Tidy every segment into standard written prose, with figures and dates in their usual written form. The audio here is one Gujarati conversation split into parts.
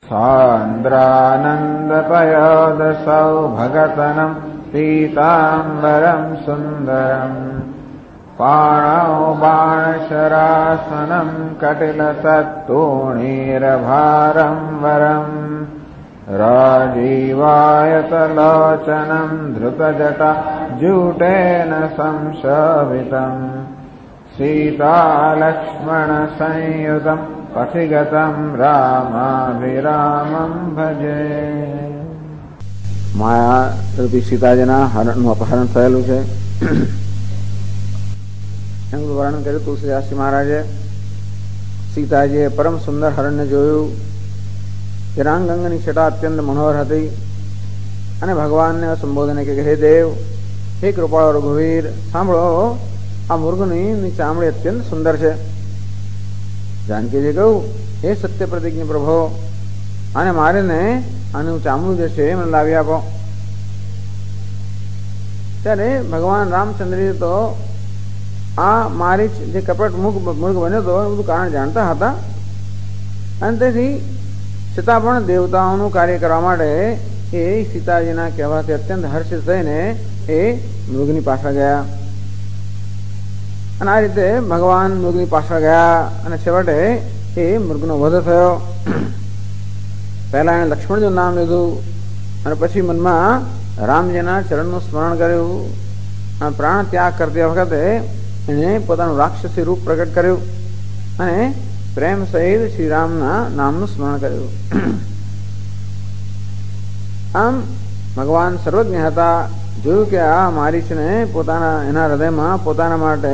सान्द्रानन्दपयोदसौ भगतनं पीताम्बरं सुन्दरं पाणौ बाणशरासनं कटिलसत्तूणीरभारं वरम् राजीवायतलोचनं धृतजटा जूटेन संशोभितम् सीतालक्ष्मणसंयुतं पथिगतं रामाभिरामं भजे। माया रूपी सीताजीना हरणનું અપહરણ થયેલું છે એનું વર્ણન કર્યું તુલસીદાસજી મહારાજે। સીતાજીએ પરમ સુંદર હરણને જોયું કે રાંગંગની છટા અત્યંત મનોહર હતી અને ભગવાનને સંબોધન કે હે દેવ, હે કૃપાળુ રઘુવીર, સાંભળો, આ મૃગની ચામડી અત્યંત સુંદર છે। જાનકીજી કહ્યું, હે સત્ય પ્રતિજ્ઞ પ્રભો, આને મારીને આનું ચામડું જે છે મને લાવી આપો। ત્યારે ભગવાન રામચંદ્રજી તો આ મારી જે કપટ મૃગ બન્યો હતો એ બધું કારણ જાણતા હતા અને તેથી છતાં પણ દેવતાઓનું કાર્ય કરવા માટે એ સીતાજીના કહેવાથી અત્યંત હર્ષિત થઈને એ મૃગની પાછળ ગયા અને આ રીતે ભગવાન મૃગની પાછળ ગયા અને છેવટે એ મૃગનો વધ થયો। પહેલા એને લક્ષ્મણજીનું નામ લીધું અને પછી મનમાં રામજીના ચરણનું સ્મરણ કર્યું અને પ્રાણ ત્યાગ કરતી વખતે એને પોતાનું રાક્ષસી રૂપ પ્રગટ કર્યું અને પ્રેમ સહિત શ્રી રામના નામનું સ્મરણ કર્યું। આમ ભગવાન સર્વજ્ઞ હતા, જોયું કે આ મારીચને પોતાના એના હૃદયમાં પોતાના માટે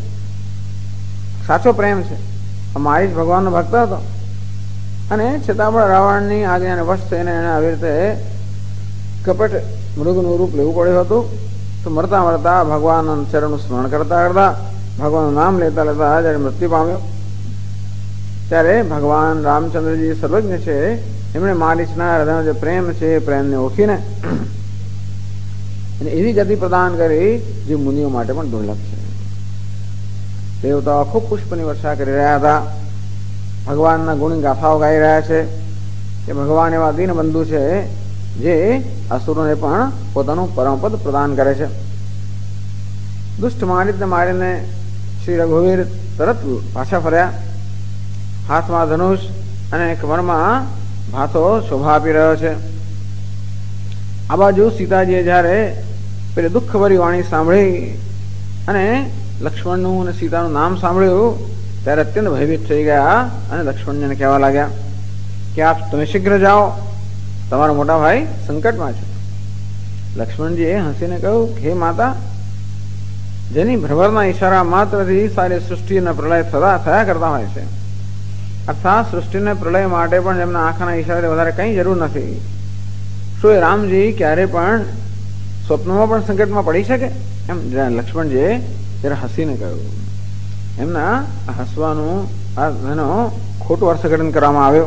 સાચો પ્રેમ છે। આ મારીચ ભગવાનનો ભક્ત હતો અને છતાં પણ રાવણની આજ્ઞાને વશ થઈને એને આવી રીતે કપટ મૃગનું રૂપ લેવું પડ્યું હતું। તો મરતા મરતા ભગવાનના ચરણનું સ્મરણ કરતા કરતા ભગવાનનું નામ લેતા લેતા જયારે મૃત્યુ પામ્યો ત્યારે ભગવાન રામચંદ્રજી સર્વજ્ઞ છે, એમણે મારીચના હૃદયનો જે પ્રેમ છે એ પ્રેમને ઓળખીને એવી ગતિ પ્રદાન કરી જે મુનિઓ માટે પણ દુર્લભ છે। દેવતાઓ ખૂબ પુષ્પની વર્ષા કરી રહ્યા હતા, ભગવાનના ગુણ ગાથાઓ ગાઈ રહ્યા છે કે ભગવાન એવા દીનબંધુ છે જે અસુરોને પણ પોતાનું પરમપદ પ્રદાન કરે છે। દુષ્ટ મારીચને મારીને શ્રી રઘુવીર તરત પાછા ફર્યા, હાથમાં ધનુષ અને કમરમાં ભાથો શોભા આપી રહ્યો છે। આ બાજુ સીતાજીએ જયારે પેલી દુઃખભરી વાણી સાંભળી અને લક્ષ્મણનું અને સીતાનું નામ સાંભળ્યું ત્યારે અત્યંત ભયભીત થઈ ગયા અને લક્ષ્મણજીને કહેવા લાગ્યા કે આપ તમે શીઘ્ર જાઓ, તમારો મોટા ભાઈ સંકટમાં છે। લક્ષ્મણજીએ હસીને કહ્યું, હે માતા, જેની ભ્રમરના ઈશારા માત્રથી સારી સૃષ્ટિના પ્રલય થયા કરતા હોય છે, અર્થાત સૃષ્ટિને પ્રલય માટે પણ એમના આંખના ઈશારે વધારે કંઈ જરૂર નથી। શું એ રામજી ક્યારે પણ સ્વપ્નમાં પણ સંકટમાં પડી શકે? એમ લક્ષ્મણજીએ જરા હસીને કહ્યું। એમના હસવાનું એનો ખોટું અર્થઘટન કરવામાં આવ્યો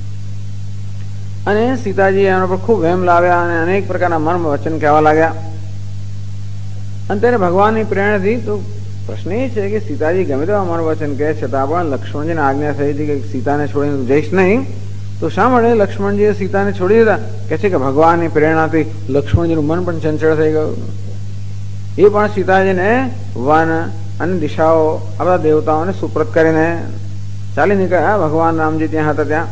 અને સીતાજી એના પર ખૂબ વહેમ લાવ્યા અને અનેક પ્રકારના મર્મ વચન કહેવા લાગ્યા। અને ત્યારે ભગવાનની પ્રેરણાથી તો પ્રશ્ન એ છે કે સીતાજી ગમે તેવા મર્મ વચન કહે છતાં પણ લક્ષ્મણજીને આજ્ઞા થઈ હતી કે સીતાને છોડીને જઈશ નહીં, તો શા માટે લક્ષ્મણજીએ સીતાને છોડી દીધા? કે છે કે ભગવાનની પ્રેરણાથી લક્ષ્મણજીનું મન પણ ચંચળ થઈ ગયું, એ પણ સીતાજીને વન અને દિશાઓ આ બધા દેવતાઓને સુપ્રત કરીને ચાલી નીકળ્યા ભગવાન રામજી ત્યાં હતા ત્યાં।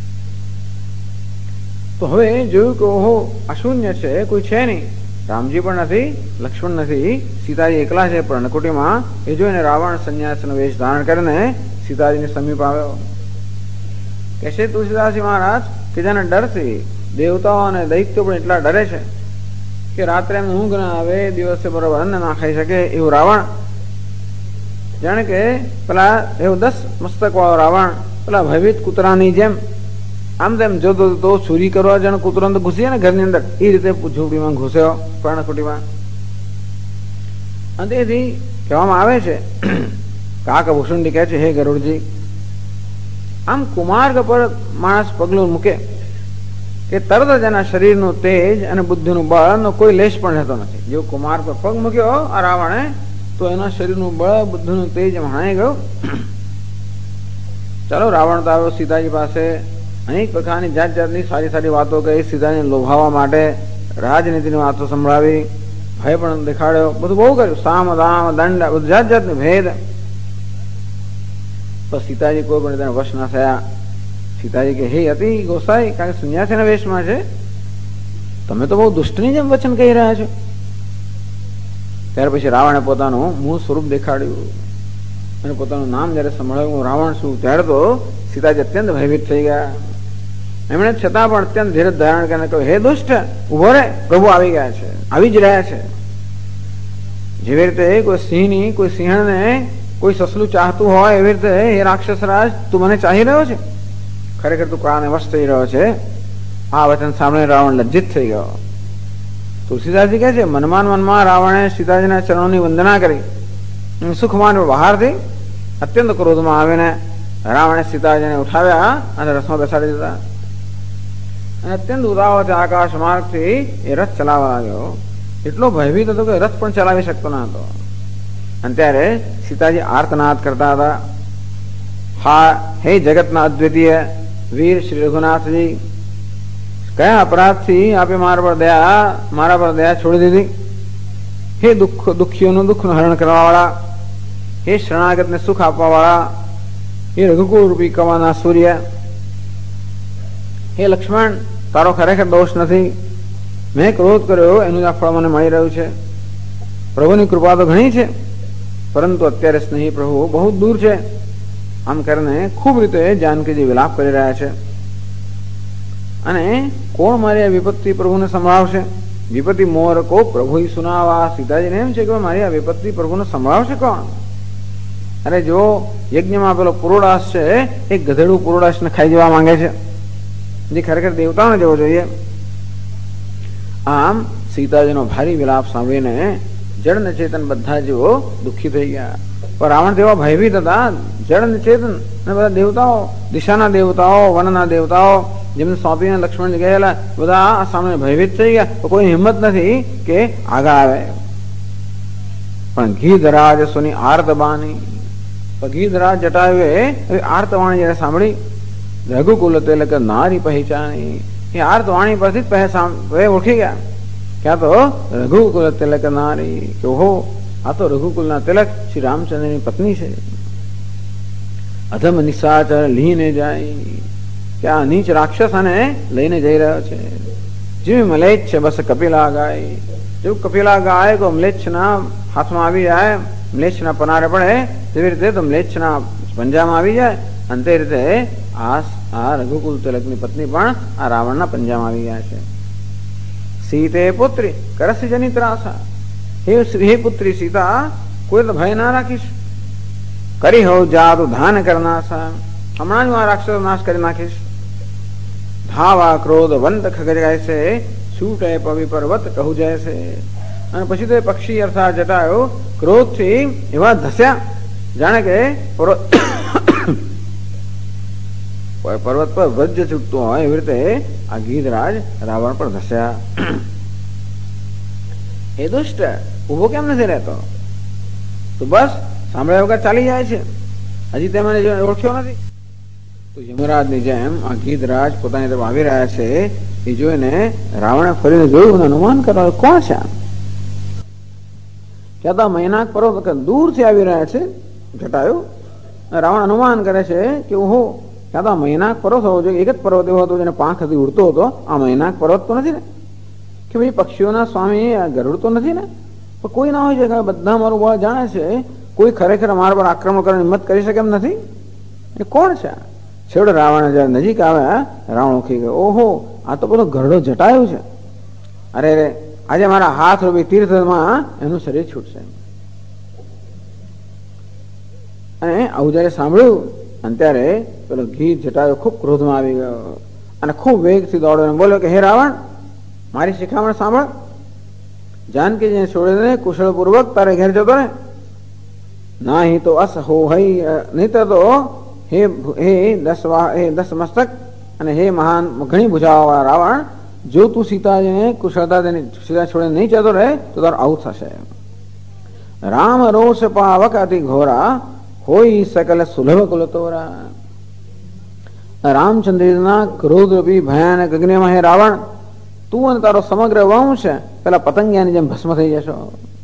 તો હવે જોયું કે ઓહો, અશૂન્ય છે, કોઈ છે નહીં, રામજી પણ નથી, લક્ષ્મણ નથી, સીતાજી એકલા છે પર્ણકુટીમાં। એ જોઈને રાવણ સંન્યાસનો વેશ ધારણ કરીને સીતાજીને સમીપ આવ્યો। કે છે તુલસીદાસજી મહારાજ કે જેના ડરથી દેવતાઓ અને દૈત્યો પણ એટલા ડરે છે કે રાત્રે એમ ઊંઘ ના આવે, દિવસે બરોબર અન્ન ના ખાઈ શકે એવું રાવણ, જાણે કે પેલા એવું 10 મસ્તક વાળો રાવણ પેલા ભયભીત કૂતરાની જેમ આમ તેમ જોતો તો ચોરી કરવા જાણે કૂતરો તો ઘૂસી ને ઘરની અંદર, એ રીતે ઝૂંપડીમાં ઘૂસ્યો પર્ણકુટીમાં। અને તેથી કહેવામાં આવે છે, કાકભૂષણજી કહે છે, હે ગરુડજી, આમ કુમાર્ગ પર માણસ પગલું મૂકે કે તરત જ એના શરીરનું તેજ અને બુદ્ધિનું બળનો કોઈ લેશ પણ રહેતો નથી। જો કુમાર્ગ પર પગ મૂક્યો આ રાવણે તો એના શરીરનું બળ બુદ્ધિનું તેજ હણાઈ ગયું। ચાલો રાવણ તો આવ્યો સીતાજી પાસે અનેક પ્રકારની જાત જાતની સારી સારી વાતો કહી, સીતાને લોભાવવા માટે રાજનીતિની વાતો સંભળાવી, ભય પણ દેખાડ્યો, બધું બહુ કર્યું, સામ દામ દંડ બધું જાત જાતનું ભેદ. પણ સીતાજી કોઈ પણ તેને વશ ના થયા. સીતાજી કે, હે અતિ ગોસાઈ, કારણ કે સંન્યાસીના વેશમાં છે, તમે તો બહુ દુષ્ટની જેમ વચન કહી રહ્યા છો. ત્યાર પછી રાવણે પોતાનું મૂળ સ્વરૂપ દેખાડ્યું અને પોતાનું નામ જયારે સંભળાવ્યું, હું રાવણ છું, ત્યારે તો સીતાજી અત્યંત ભયભીત થઈ ગયા. એમણે છતાં પણ અત્યંત ધીરજ ધારણ કરીને કહ્યું, હે દુષ્ટ, ઉભો રે, પ્રભુ આવી ગયા છે, આવી જ રહ્યા છે. જેવી રીતે કોઈ સિંહની, કોઈ સિંહણને કોઈ સસલું ચાહતું હોય, એવી રીતે હે રાક્ષસ રાજ, તું મને ચાહી રહ્યો છે, ખરેખર તું કાળને વશ થઈ રહ્યો છે. આ વચન સાંભળીને રાવણ લજ્જિત થઈ ગયો. તુલસીદાસજી કહે છે, મનમાં મનમાં રાવણે સીતાજીના ચરણોની વંદના કરી, સુખમાન બહારથી અત્યંત ક્રોધમાં આવીને રાવણે સીતાજીને ઉઠાવ્યા અને રથમાં બેસાડી દીધા અને અત્યંત ઉતાવળથી આકાશ માર્ગથી એ રથ ચલાવવા લાગ્યો. એટલો ભયભીત હતો કે રથ પણ ચલાવી શકતો ન હતો. અને ત્યારે સીતાજી આર્તનાદ કરતા હતા, હા હે જગતના અદ્વિતીય વીર શ્રી રઘુનાથજી, કયા અપરાધથી આપે મારા પર દયા છોડી દીધી? હે દુઃખીઓનું દુઃખનું હરણ કરવા વાળા, હે શરણાગતને સુખ આપવા વાળા, હે રઘુકુળ રૂપી કવાના સૂર્ય, હે લક્ષ્મણ, તારો ખરેખર દોષ નથી. મેં ક્રોધ કર્યો એનું આ ફળ મને મળી રહ્યું છે. પ્રભુની કૃપા તો ઘણી છે, પરંતુ અત્યારે સ્નેહી પ્રભુ બહુ દૂર છે. આમ કરીને ખૂબ રીતે જાનકીજી વિલાપ કરી રહ્યા છે. અને કોણ મારી આ વિપત્તિ પ્રભુને સંભળાવશે? વિપત્તિ મોર કો પ્રભુ સુનાવા. સીતાજીને એમ છે કે મારી આ વિપત્તિ પ્રભુને સંભળાવશે કોણ? અરે જો યજ્ઞમાં પેલો પુરોડાસ છે, એ ગધેડું પુરોડાસને ખાઈ જવા માંગે છે, જે ખરેખર દેવતાઓને જવો જોઈએ. આમ સીતાજીનો ભારી વિલાપ સાંભળીને જળ ને ચેતન બધા જીવો દુઃખી થઈ ગયા. પણ રાવણ તેવા ભયભીત હતા, જળ ને ચેતન અને બધા દેવતાઓ, દિશાના દેવતાઓ, વનના દેવતાઓ, જેમને સોંપીને લક્ષ્મણ ગયેલા, બધા આ સામે ભયભીત થઈ ગયા. તો કોઈ હિંમત નથી કે આગળ આવે. પણ ગીધરાજ સોની આર્તબાની, ગીધરાજ જટાયુએ આર્તવાણી જયારે સાંભળી, રઘુકુલ તિલક નારી પહેચાની, એ આર્તવાણી પરથી જ ઓળખી ગયા કે આ તો રઘુકુલ તિલક નારી, કે ઓહો, આ તો રઘુકુલના તિલક શ્રી રામચંદ્રની પત્ની છે. અધમ નિશાચર લઈને જાય, કે આ નીચ રાક્ષસ આને લઈને જઈ રહ્યો છે. જેવી મલેચ્છ છે બસ કપિલા ગાય, જેવું કપિલા ગાય તો મ્લેચ્છના હાથમાં આવી જાય, મ્લેચ્છના પનારે પડે, તેવી રીતે તો મ્લેચ્છના પંજામાં આવી જાય. અને તે રીતે આ રઘુકુલ તિલકની પત્ની પણ આ રાવણના પંજામાં આવી ગયા છે. સીતે પુત્રી કરસી જની ત્રાસા, હે પુત્રી સીતા, કોઈ તો ભય ના રાખીશ. કરી હો જાતું ધાન કરનાશા, હમણાં જ હું આ રાક્ષસ નાશ કરી નાખીશ. ધાવા ક્રોધ વંત ખગર્યા છે, છૂટે પવિ પર્વત કહું જાય છે. અને પછી તો પક્ષી અર્થાત જટાયો ક્રોધથી એવા ધસ્યા, જાણે કે પર્વત પર વજ્ર છૂટતું હોય એવી રીતે આ ગીધરાજ રાવણ પર ધસ્યા. એ દુષ્ટ, ઉભો કેમ નથી રહેતો? તો બસ સાંભળ્યા વગર ચાલી જાય છે. હજી તે મને ઓળખ્યો નથી. તો યમરાજની જેમ આ ગીધરાજ પોતાની તરફ આવી રહ્યા છે. એ જોઈને રાવણે ફરીને જોયું, અનુમાન કરવા કોણ છે? ક્યાં તો મૈનાક પર્વત દૂરથી આવી રહ્યા છે. જટાયું રાવણ અનુમાન કરે છે કે ઓહો, ક્યાં તો મૈનાક પર્વત હોવો જોઈએ. એક જ પર્વત એવો હતો જેને પાંખથી ઉડતો હતો. આ મૈનાક પર્વત તો નથી ને? કે ભાઈ પક્ષીઓના સ્વામી ગરુડ તો નથી ને? પણ કોઈ ના હોય છે, બધા મારું બળ જાણે છે, કોઈ ખરેખર મારા પર આક્રમણ કરવાની હિંમત કરી શકે એમ નથી. એ કોણ છે? છેવટે રાવણ જયારે નજીક આવ્યા, રાવણ ઓળખી ગયો, ઓહો, આ તો બધો ગરડો જટાયું છે. અરે રે, આજે મારા હાથ રૂપી તીર્થમાં એનું શરીર છૂટશે. અને આવું જયારે સાંભળ્યું, અને ત્યારે પેલો ગીધ જટાયો ખૂબ ક્રોધમાં આવી ગયો અને ખૂબ વેગથી દોડ્યો બોલ્યો કે હે રાવણ, મારી શિખામણ સાંભળ. જાનકીજીને છોડીને કુશળપૂર્વક તારે ઘેર જતો ને, ના તો અસ હો હઈ, નહીં તો હે દસ મસ્તક અને હે મહાન ઘણી ભુજાવા વાળા રાવણ, જો તું સીતાજીને કુશળતા સીતા છોડીને નહીં જતો રહે તો તારું આવું થશે. રામ રોષ પાવક અતિ ઘોરા, હોય સકલ સુલભ કુલતોરા. રામચંદ્રના ક્રોધરૂપી ભયાનક અગ્નિમાં હે રાવણ, તું અને તારો સમગ્ર વંશ પેલા પતંગિયાની જેમ ભસ્મ થઈ જશો.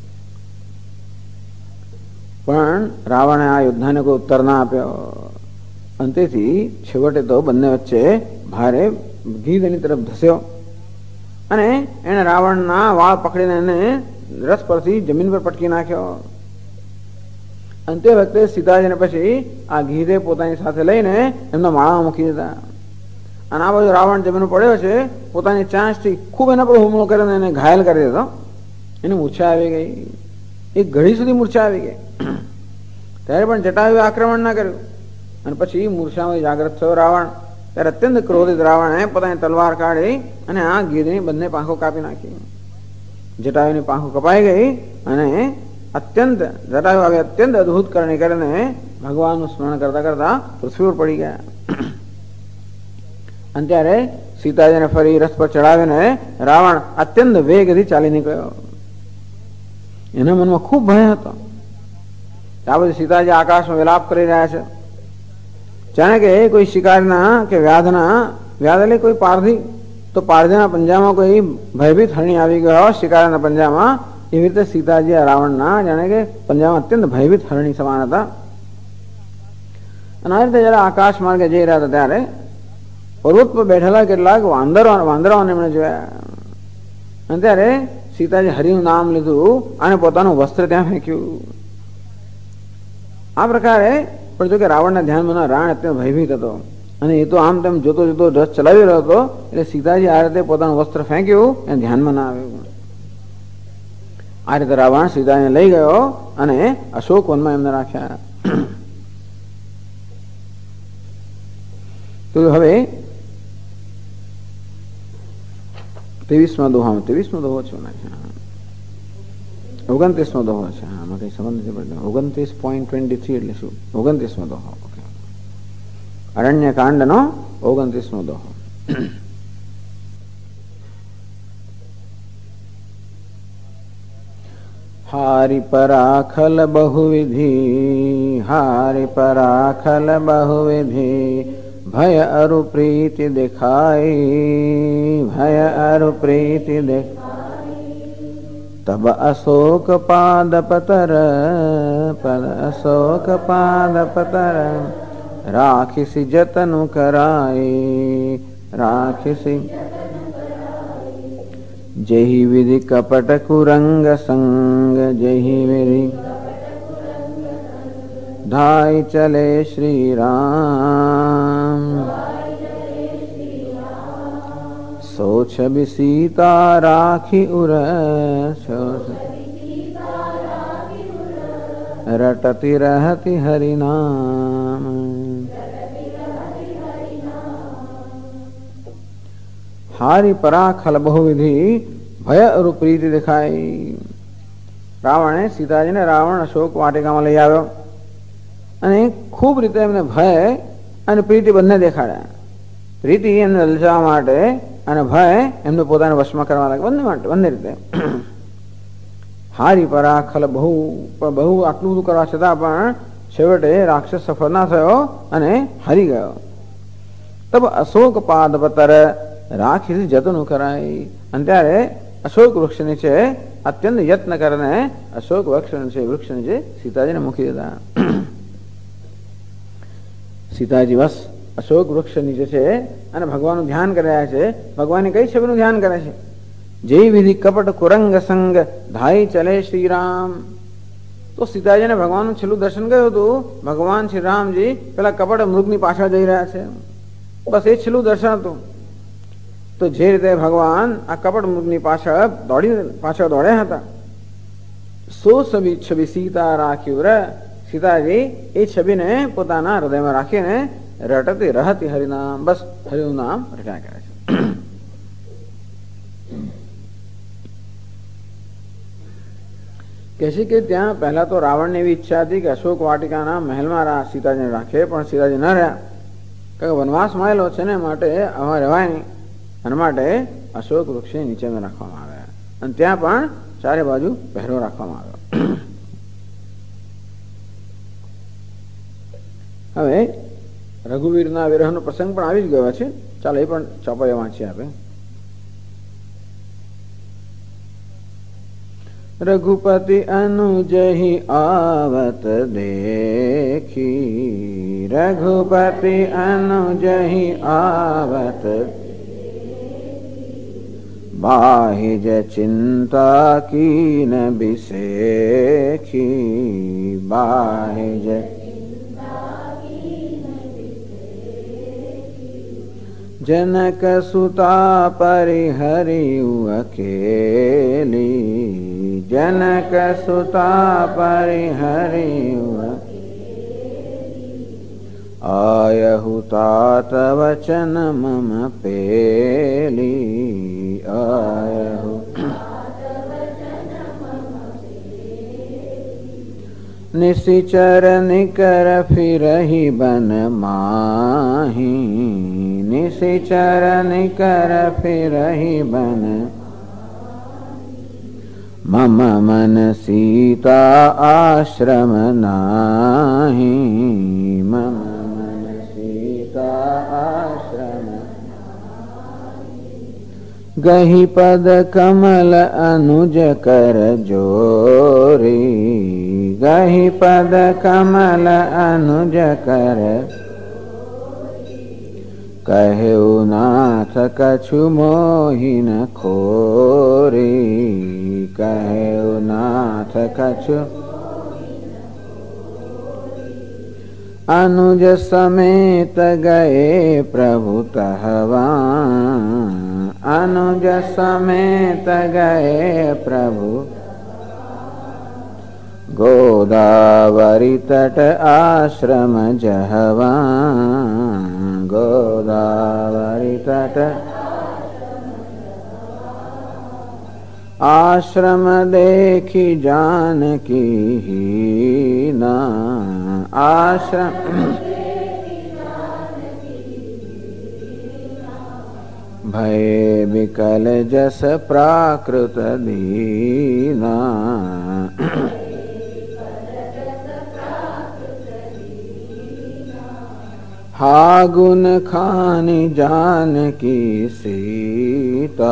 પણ રાવણે આ યોદ્ધાને કોઈ ઉત્તર ના આપ્યો. અંતેથી છેવટે તો બંને વચ્ચે ભારે ગીધની તરફ ધસ્યો અને એને રાવણના વાળ પકડીને એને રથ પરથી જમીન પર પટકી નાખ્યો. અંતે વખતે સીતાજીને પછી આ ગીધે પોતાની સાથે લઈને એમના માળામાં મૂકી દીધા. અને આ બાજુ રાવણ જમીન પડ્યો છે, પોતાની ચાંચથી ખૂબ એના પર હુમલો કરીને એને ઘાયલ કરી દીધો. એને મૂર્છા આવી ગઈ, એક ઘડી સુધી મૂર્છા આવી ગઈ. ત્યારે પણ જટાયુએ આક્રમણ ના કર્યું અને પછી મૂર્છામાં જાગ્રત થયો રાવણ. ત્યારે અત્યંત ક્રોધિત રાવણે પોતાની તલવાર કાઢી અને આ ગીધની બંને પાંખો કાપી નાખી. જટાયુની પાંખો કપાઈ ગઈ અને અત્યંત જટાયુ હવે અત્યંત અદભુત કરણી કરીને ભગવાનનું સ્મરણ કરતા કરતા પૃથ્વી પર પડી ગયા. અને ત્યારે સીતાજીને ફરી રથ પર ચડાવીને રાવણ અત્યંત વેગથી ચાલી નીકળ્યો. એના મનમાં ખૂબ ભય હતો. આ બધી સીતાજી આકાશમાં વિલાપ કરી રહ્યા છે, જાણે કે કોઈ શિકારીના કે વ્યાધ એટલે કોઈ પારધી, તો પારધીના પંજામાં કોઈ ભયભીત હરણી આવી ગયો શિકારીના પંજામાં, એવી રીતે સીતાજી રાવણના જાણે કે પંજામાં અત્યંત ભયભીત હરણી સમાન હતા. અને આ રીતે જયારે આકાશ માર્ગે જઈ રહ્યા હતા ત્યારે પર્વત પર બેઠેલા કેટલાક વાંદરાઓને એમણે જોયા. અને ત્યારે સીતાજી હરિનું નામ લીધું અને પોતાનું વસ્ત્ર ત્યાં ફેંક્યું. આ પ્રકારે પણ જો કે રાવણના ધ્યાનમાં રાણ અત્યંત ભયભીત હતો અને એ તો આમ તેમ જોતો જોતો રથ ચલાવી રહ્યો હતો, એટલે સીતાજી આ રીતે પોતાનું વસ્ત્ર ફેંક્યું એને ધ્યાનમાં ના આવ્યું. આ રીતે રાવણ સીતાને લઈ ગયો અને અશોક વનમાં એમને રાખ્યા. તો હવે 23મો દોહો છે, 29મો દોહો છે. આમાં કઈ સંબંધ નથી પડતો. 29.23 એટલે શું? 29મો દોહો. અરણ્ય કાંડનો 29મો દોહો. હારી પરાખલ બહુવિધિ, હારી પરાખલ બહુવિધિ, ભય અરુ પ્રીતિ દેખાઈ, ભય અરુ પ્રીતિ દેખાઈ. તબ અશોક પાદ પતર, પદ અશોક પાદ પતર, રાખીસી જતન કરાઈ, રાખીસી જહી વિધિ કપટ કુરંગ સંગ, જહી વિધિ ધાઈ ચલે શ્રી રામ. સો છબી સીતા રાખી ઉર, રટતી રહતી હરિનામ. હારી પરાખલ બહુવિધિ, ભય અરુ પ્રીતિ દેખાય. રાવણે સીતાજીને રાવણ અશોક વાટિકામાં લઈ આવ્યો અને ખૂબ રીતે એમને ભય અને પ્રીતિ બંને દેખાડ્યા. પ્રીતિ એમને લલચાવવા માટે અને ભય એમને પોતાને વશમાં કરવા લાગે, બંને માટે, બંને રીતે. હારી પરાખલ બહુ આટલું બધું કરવા છતાં પણ છેવટે રાક્ષસ સફળ ના થયો અને હારી ગયો. તબ અશોક પાદ પતર રાખી જતન કરાય. અને ત્યારે અશોક વૃક્ષ નીચે અત્યંત યત્ન કરીને અશોક વૃક્ષ નીચે સીતાજીને મૂકી દીધા. સીતાજી બસ અશોક વૃક્ષ નીચે છે અને ભગવાનનું ધ્યાન કરી રહ્યા છે. ભગવાનની કઈ છબીનું ધ્યાન કરે છે? જય વિધિ કપટ કુરંગ સંગ, ધાઈ ચલે શ્રી રામ. તો સીતાજીને ભગવાનનું છેલ્લું દર્શન કર્યું હતું. ભગવાન શ્રી રામજી પેલા કપટ મૃગની પાછળ જઈ રહ્યા છે, બસ એ છેલ્લું દર્શન હતું. તો જે રીતે ભગવાન આ કપટ મૃગની પાછળ દોડ્યા હતા, સો છબી સીતા રાખ્યું રે. સીતાજી એ છબીને પોતાના હૃદયમાં રાખીને રટતી રહતી હરિનામ, બસ હરિનું નામ રટ્યા કરે છે. કહે છે કે ત્યાં પહેલા તો રાવણની એવી ઈચ્છા હતી કે અશોક વાટિકાના મહેલમાં સીતાજીને રાખે, પણ સીતાજી ન રહ્યા. કારણ કે વનવાસ મળેલો છે ને, માટે આમાં રહેવાય નહીં. અને માટે અશોક વૃક્ષની નીચે રાખવામાં આવ્યા અને ત્યાં પણ ચારે બાજુ પહેરો રાખવામાં આવ્યો. હવે રઘુવીરના વિરહનો પ્રસંગ પણ આવી જ ગયો છે. ચાલો એ પણ ચોપાઈ વાંચીએ આપણે. रघुपति अनुजहि आवत देखी, रघुपति अनुजहि आवत बाहिज चिंता कीन बिसेखी, बाहिज जनक सुता परिहरियु अकेली, जनक सुता परिहरियु आयहु तात वचन मम पेली, आयहु निशिचर निकर फिरहि बन माही, निशिचर निकर फिरहि बन मम मन सीता आश्रम नाही, मम मन सीता आश्रम गहि पद कमल अनुज कर जोरी, गहि पद कमल अनुज कर कहु नाथ कछु मोहि न खोरी, कहु नाथ कछु अनुज समेत गए प्रभु तहवा, अनुज समेत गए प्रभु गोदावरी तट आश्रम जहवा, गोदावरी तट आश्रम देखी जानकी हीना, आश्रम भय विकल जस प्राकृत दीना, हागुन खानी जानकी सीता,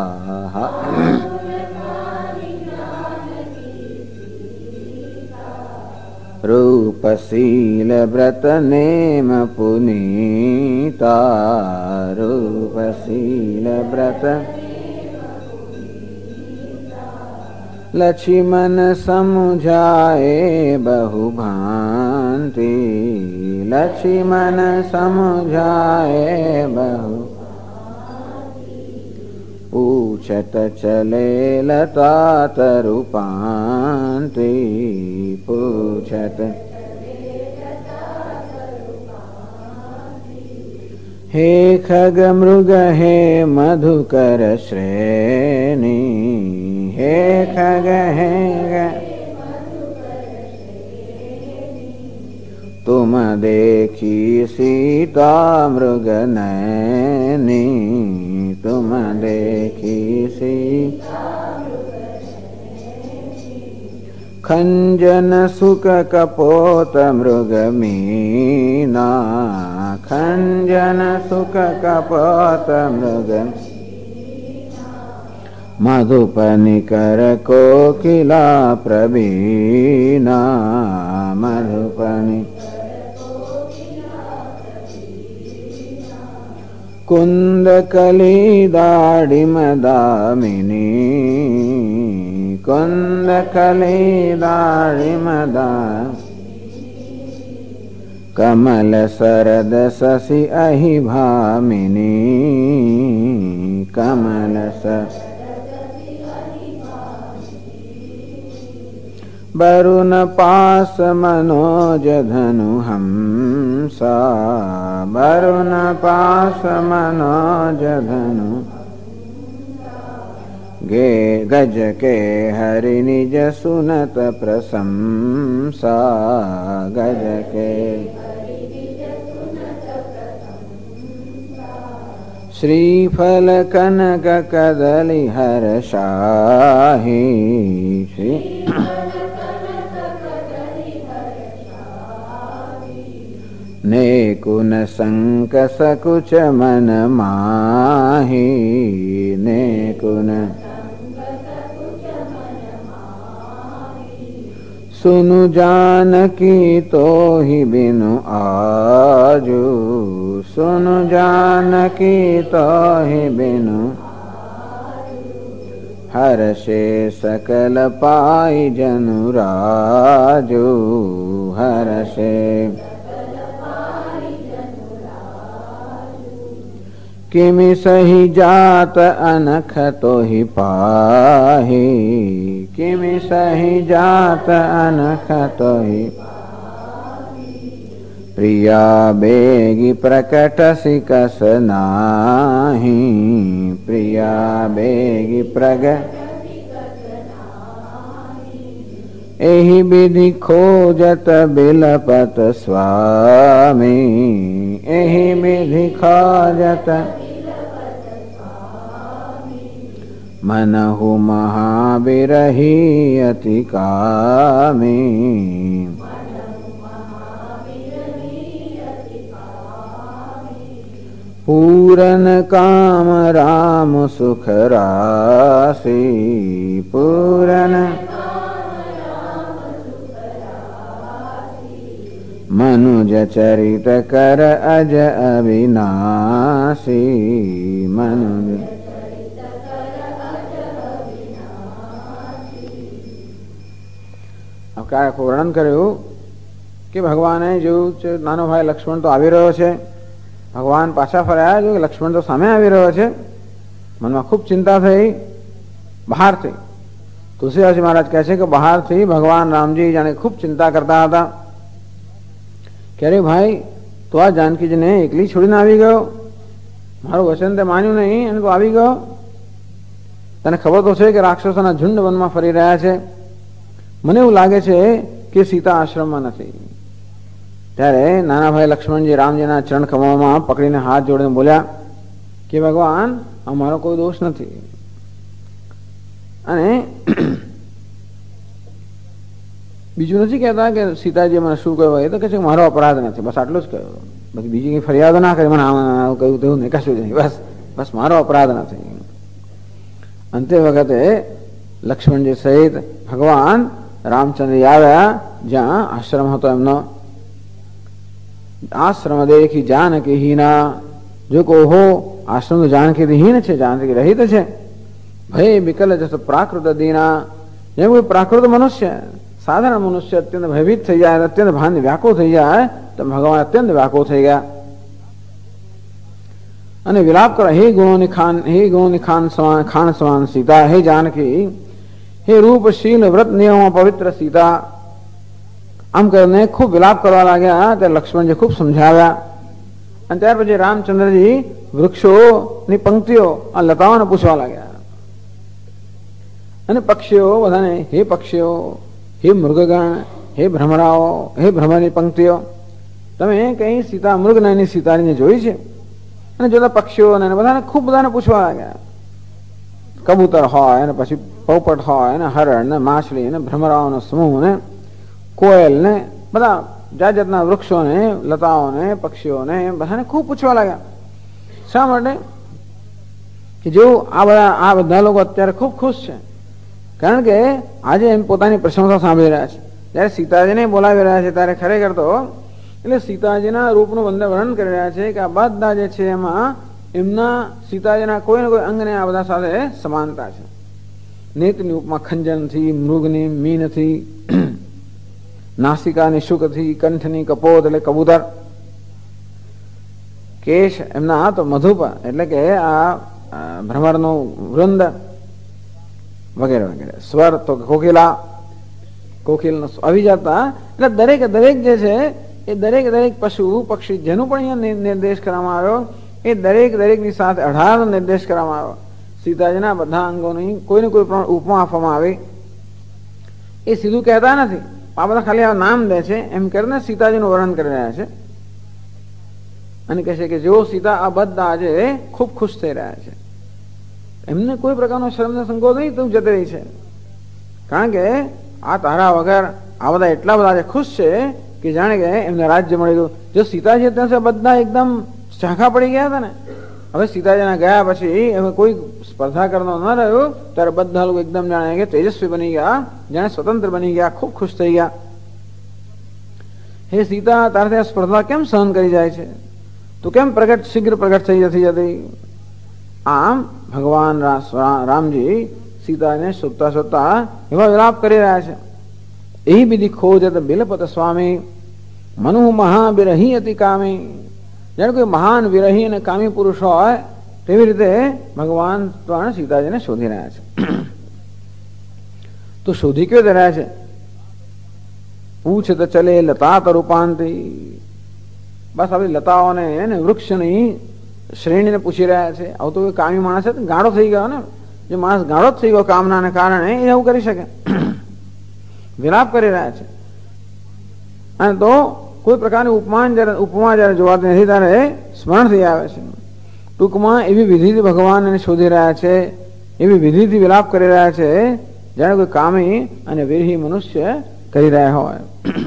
रूपशील व्रत नेम पुनीता, रूपशील व्रत लक्ष्मण समुझाए बहु भांति, लक्ष्मण समुझाए बहु पूछत चले लता तरुपांति, पूछत हे खग मृग हे मधुकर श्रेणी, हे खग हे तुम देखी सीता मृग नैनी, तुम देखी सीता खंजन सुख कपोत मृग मीना, खंजन सुख कपोत मृग मधुपनिकर कोकिला प्रवीणा, मधुपनि कुंद कली दाड़िम दामिनी, कुंद कली दाड़िम दामिनी कमल सरद शशि अहि भामिनी, कमल सरद वरुण पास मनोज धनु हमसा, वरुण पास मनोज धनु गे गज के हरि निज सुनत प्रशंसा, गज के श्रीफल कनक कदली हर्षाहि, श्री ने कुन संक सकुच मन माही ने कुन सुनु जानकी तो ही बिनु आजू सुनु जानकी तो ही बिनु हर्षे सकल पाई जनु राजू हर्षे किमि सही जात अनख तो ही पाही किमि सही जात अनख तो ही प्रिया बेगी प्रकट सिकस नाही प्रिया बेगी प्रगट एहि विधि खोजत बिलपत स्वामी एहि विधि खोजत मनहु महाविरही अति कामी पूरन काम राम सुख राशि पूरन मनुज चरित कर अज अविनाशी मनुज अब क्या वर्णन કર્યું કે ભગવાને જોયું નાનો ભાઈ લક્ષ્મણ તો આવી રહ્યો છે ભગવાન પાછા ફર્યા જો કે લક્ષ્મણ તો સામે આવી રહ્યો છે મનમાં ખૂબ ચિંતા થઈ બહારથી તુલસીદાસજી મહારાજ કહે છે કે બહારથી ભગવાન રામજી જાણે ખૂબ ચિંતા કરતા હતા કે અરે ભાઈ તો આ જાનકીજીને એકલી છોડીને આવી ગયો મારું વચન તે માન્યું નહીં અને તો આવી ગયો તને ખબર તો છે કે રાક્ષસોના ઝુંડ વનમાં ફરી રહ્યા છે મને એવું લાગે છે કે સીતા આશ્રમમાં નથી ત્યારે નાના ભાઈ લક્ષ્મણજી રામજીના ચરણ કમળમાં પકડીને હાથ જોડીને બોલ્યા કે ભગવાન અમારો કોઈ દોષ નથી અને બીજું નથી કહેતા કે સીતાજી મને શું કહ્યું એ તો કહે છે મારો અપરાધ નથી બસ આટલું જ કહ્યું બાકી બીજી કઈ ફરિયાદો ના કરી મને કહ્યું તેવું નહીં કશું જ નહીં બસ બસ મારો અપરાધ નથી અંતે વખતે લક્ષ્મણજી સહિત ભગવાન રામચંદ્ર આવ્યા જ્યાં આશ્રમ હતો એમનો આશ્રમ દેખી જાનકી હીના જો કો હો આશ્રમ તો જાનકી હીન છે જાનકી રહિત છે ભય વિકલ જસ પ્રાકૃત દીના જેમ કોઈ પ્રાકૃત મનુષ્ય સાધારણ મનુષ્ય અત્યંત ભયભીત થઈ જાય અત્યંત ભાન વ્યાકુળ થઈ જાય તો ભગવાન અત્યંત વ્યાકુળ થઈ ગયા અને વિલાપ કરો હે ગુણોની ખાન સમાન સીતા હે જાનકી હે રૂપશીલ વ્રત નિયમો પવિત્ર સીતા આમ કરીને ખૂબ વિલાપ કરવા લાગ્યા ત્યારે લક્ષ્મણજી ખૂબ સમજાવ્યા અને ત્યાર પછી રામચંદ્રજી વૃક્ષોની પંક્તિઓ આ લતાઓને પૂછવા લાગ્યા અને પક્ષીઓ બધાને હે પક્ષીઓ હે મૃગગણ હે ભ્રમરાઓ હે ભ્રમરની પંક્તિઓ તમે કઈ સીતા મૃગનયની સીતારીને જોઈ છે અને જોતા પક્ષીઓને બધાને ખૂબ બધાને પૂછવા લાગ્યા કબૂતર હોય અને પછી પોપટ હોય ને હરણ ને માછલી ને ભ્રમરાઓનો સમૂહ ને કોયલ ને બધા જાત જાતના વૃક્ષોને લતાઓને પક્ષીઓને બધાને ખૂબ પૂછવા લાગ્યા શા માટે કે જો આ બધા લોકો અત્યારે ખૂબ ખુશ છે કારણ કે આજે એમ પોતાની પ્રશંસા સાંભળી રહ્યા છે જયારે સીતાજીને બોલાવી રહ્યા છે ત્યારે ખરેખર તો એટલે સીતાજીના રૂપનું વર્ણન કરી રહ્યા છે કે આ બધા જે છે એમાં એમના સીતાજીના કોઈ ને કોઈ અંગને આ બધા સાથે સમાનતા છે નેત્રની ઉપમા ખંજનથી મૃગની મીનથી નાસિકાની શુકથી કંઠની કપોત એટલે કબૂતર કેશ એમના તો મધુપ એટલે કે આ ભ્રમરનું વૃંદ વગેરે વગેરે સ્વર તો કોકિલનો આવી જતા એટલે દરેક જે છે એ દરેક પશુ પક્ષી જેનું પણ અહીંયા નિર્દેશ કરવામાં આવ્યો એ દરેકની સાથે 18 નો નિર્દેશ કરવામાં આવ્યો સીતાજીના બધા અંગોની કોઈને કોઈ પણ ઉપમા આપવામાં આવી એ સીધું કહેતા નથી આ બધા ખાલી આ નામ દે છે એમ કરીને સીતાજીનું વર્ણન કરી રહ્યા છે અને કહે છે કે જો સીતા આ બધા આજે ખૂબ ખુશ થઈ રહ્યા છે એમને કોઈ પ્રકારનો શરમનો સંકોચ નહીં તું જતી રહી છે કારણ કે આ તારા વગર આ બધા એટલા બધા ખુશ છે કે જાણે કે એમને રાજ્ય મળી ગયું. જો સીતાજી ત્યાં બધા એકદમ ઝાંખા પડી ગયા હતા ને, હવે સીતાજીના ગયા પછી હવે કોઈ સ્પર્ધા કરવાનો ન રહ્યો, ત્યારે બધા લોકો એકદમ જાણે કે તેજસ્વી બની ગયા, જાણે સ્વતંત્ર બની ગયા, ખૂબ ખુશ થઈ ગયા. હે સીતા, તારે ત્યાં સ્પર્ધા કેમ સહન કરી જાય છે? તો કેમ શીઘ્ર પ્રગટ થઈ જતી? આમ ભગવાન રામજી સીતાને શોધતા શોધતા એવા વિલાપ કરી રહ્યા છે. એ બીજી ખોજ બિલપત સ્વામી મનુ મહાવિરહી અતિ કામી. જાણે કોઈ મહાન વિરહી અને કામી પુરુષ હોય તેવી રીતે ભગવાન પણ સીતાજીને શોધી રહ્યા છે. તો શોધી કેવી રીતે રહ્યા છે? પૂછ તો ચલે લતા તરૂપાંતી. બસ આવી લતાઓને વૃક્ષની શ્રેણીને પૂછી રહ્યા છે. આવું તો કામી માણસ છે, ગાળો થઈ ગયો ને. જે માણસ ગાળો થઈ ગયો કામનાને કારણે એ એવું કરી શકે. વિલાપ કરી રહ્યા છે. અને તો કોઈ પ્રકારની ઉપમા જયારે જોવાતી નથી ત્યારે સ્મરણ થઈ આવે છે. ટૂંકમાં એવી વિધિથી ભગવાન એને શોધી રહ્યા છે, એવી વિધિથી વિલાપ કરી રહ્યા છે જાણે કોઈ કામી અને વિરહી મનુષ્ય કરી રહ્યા હોય.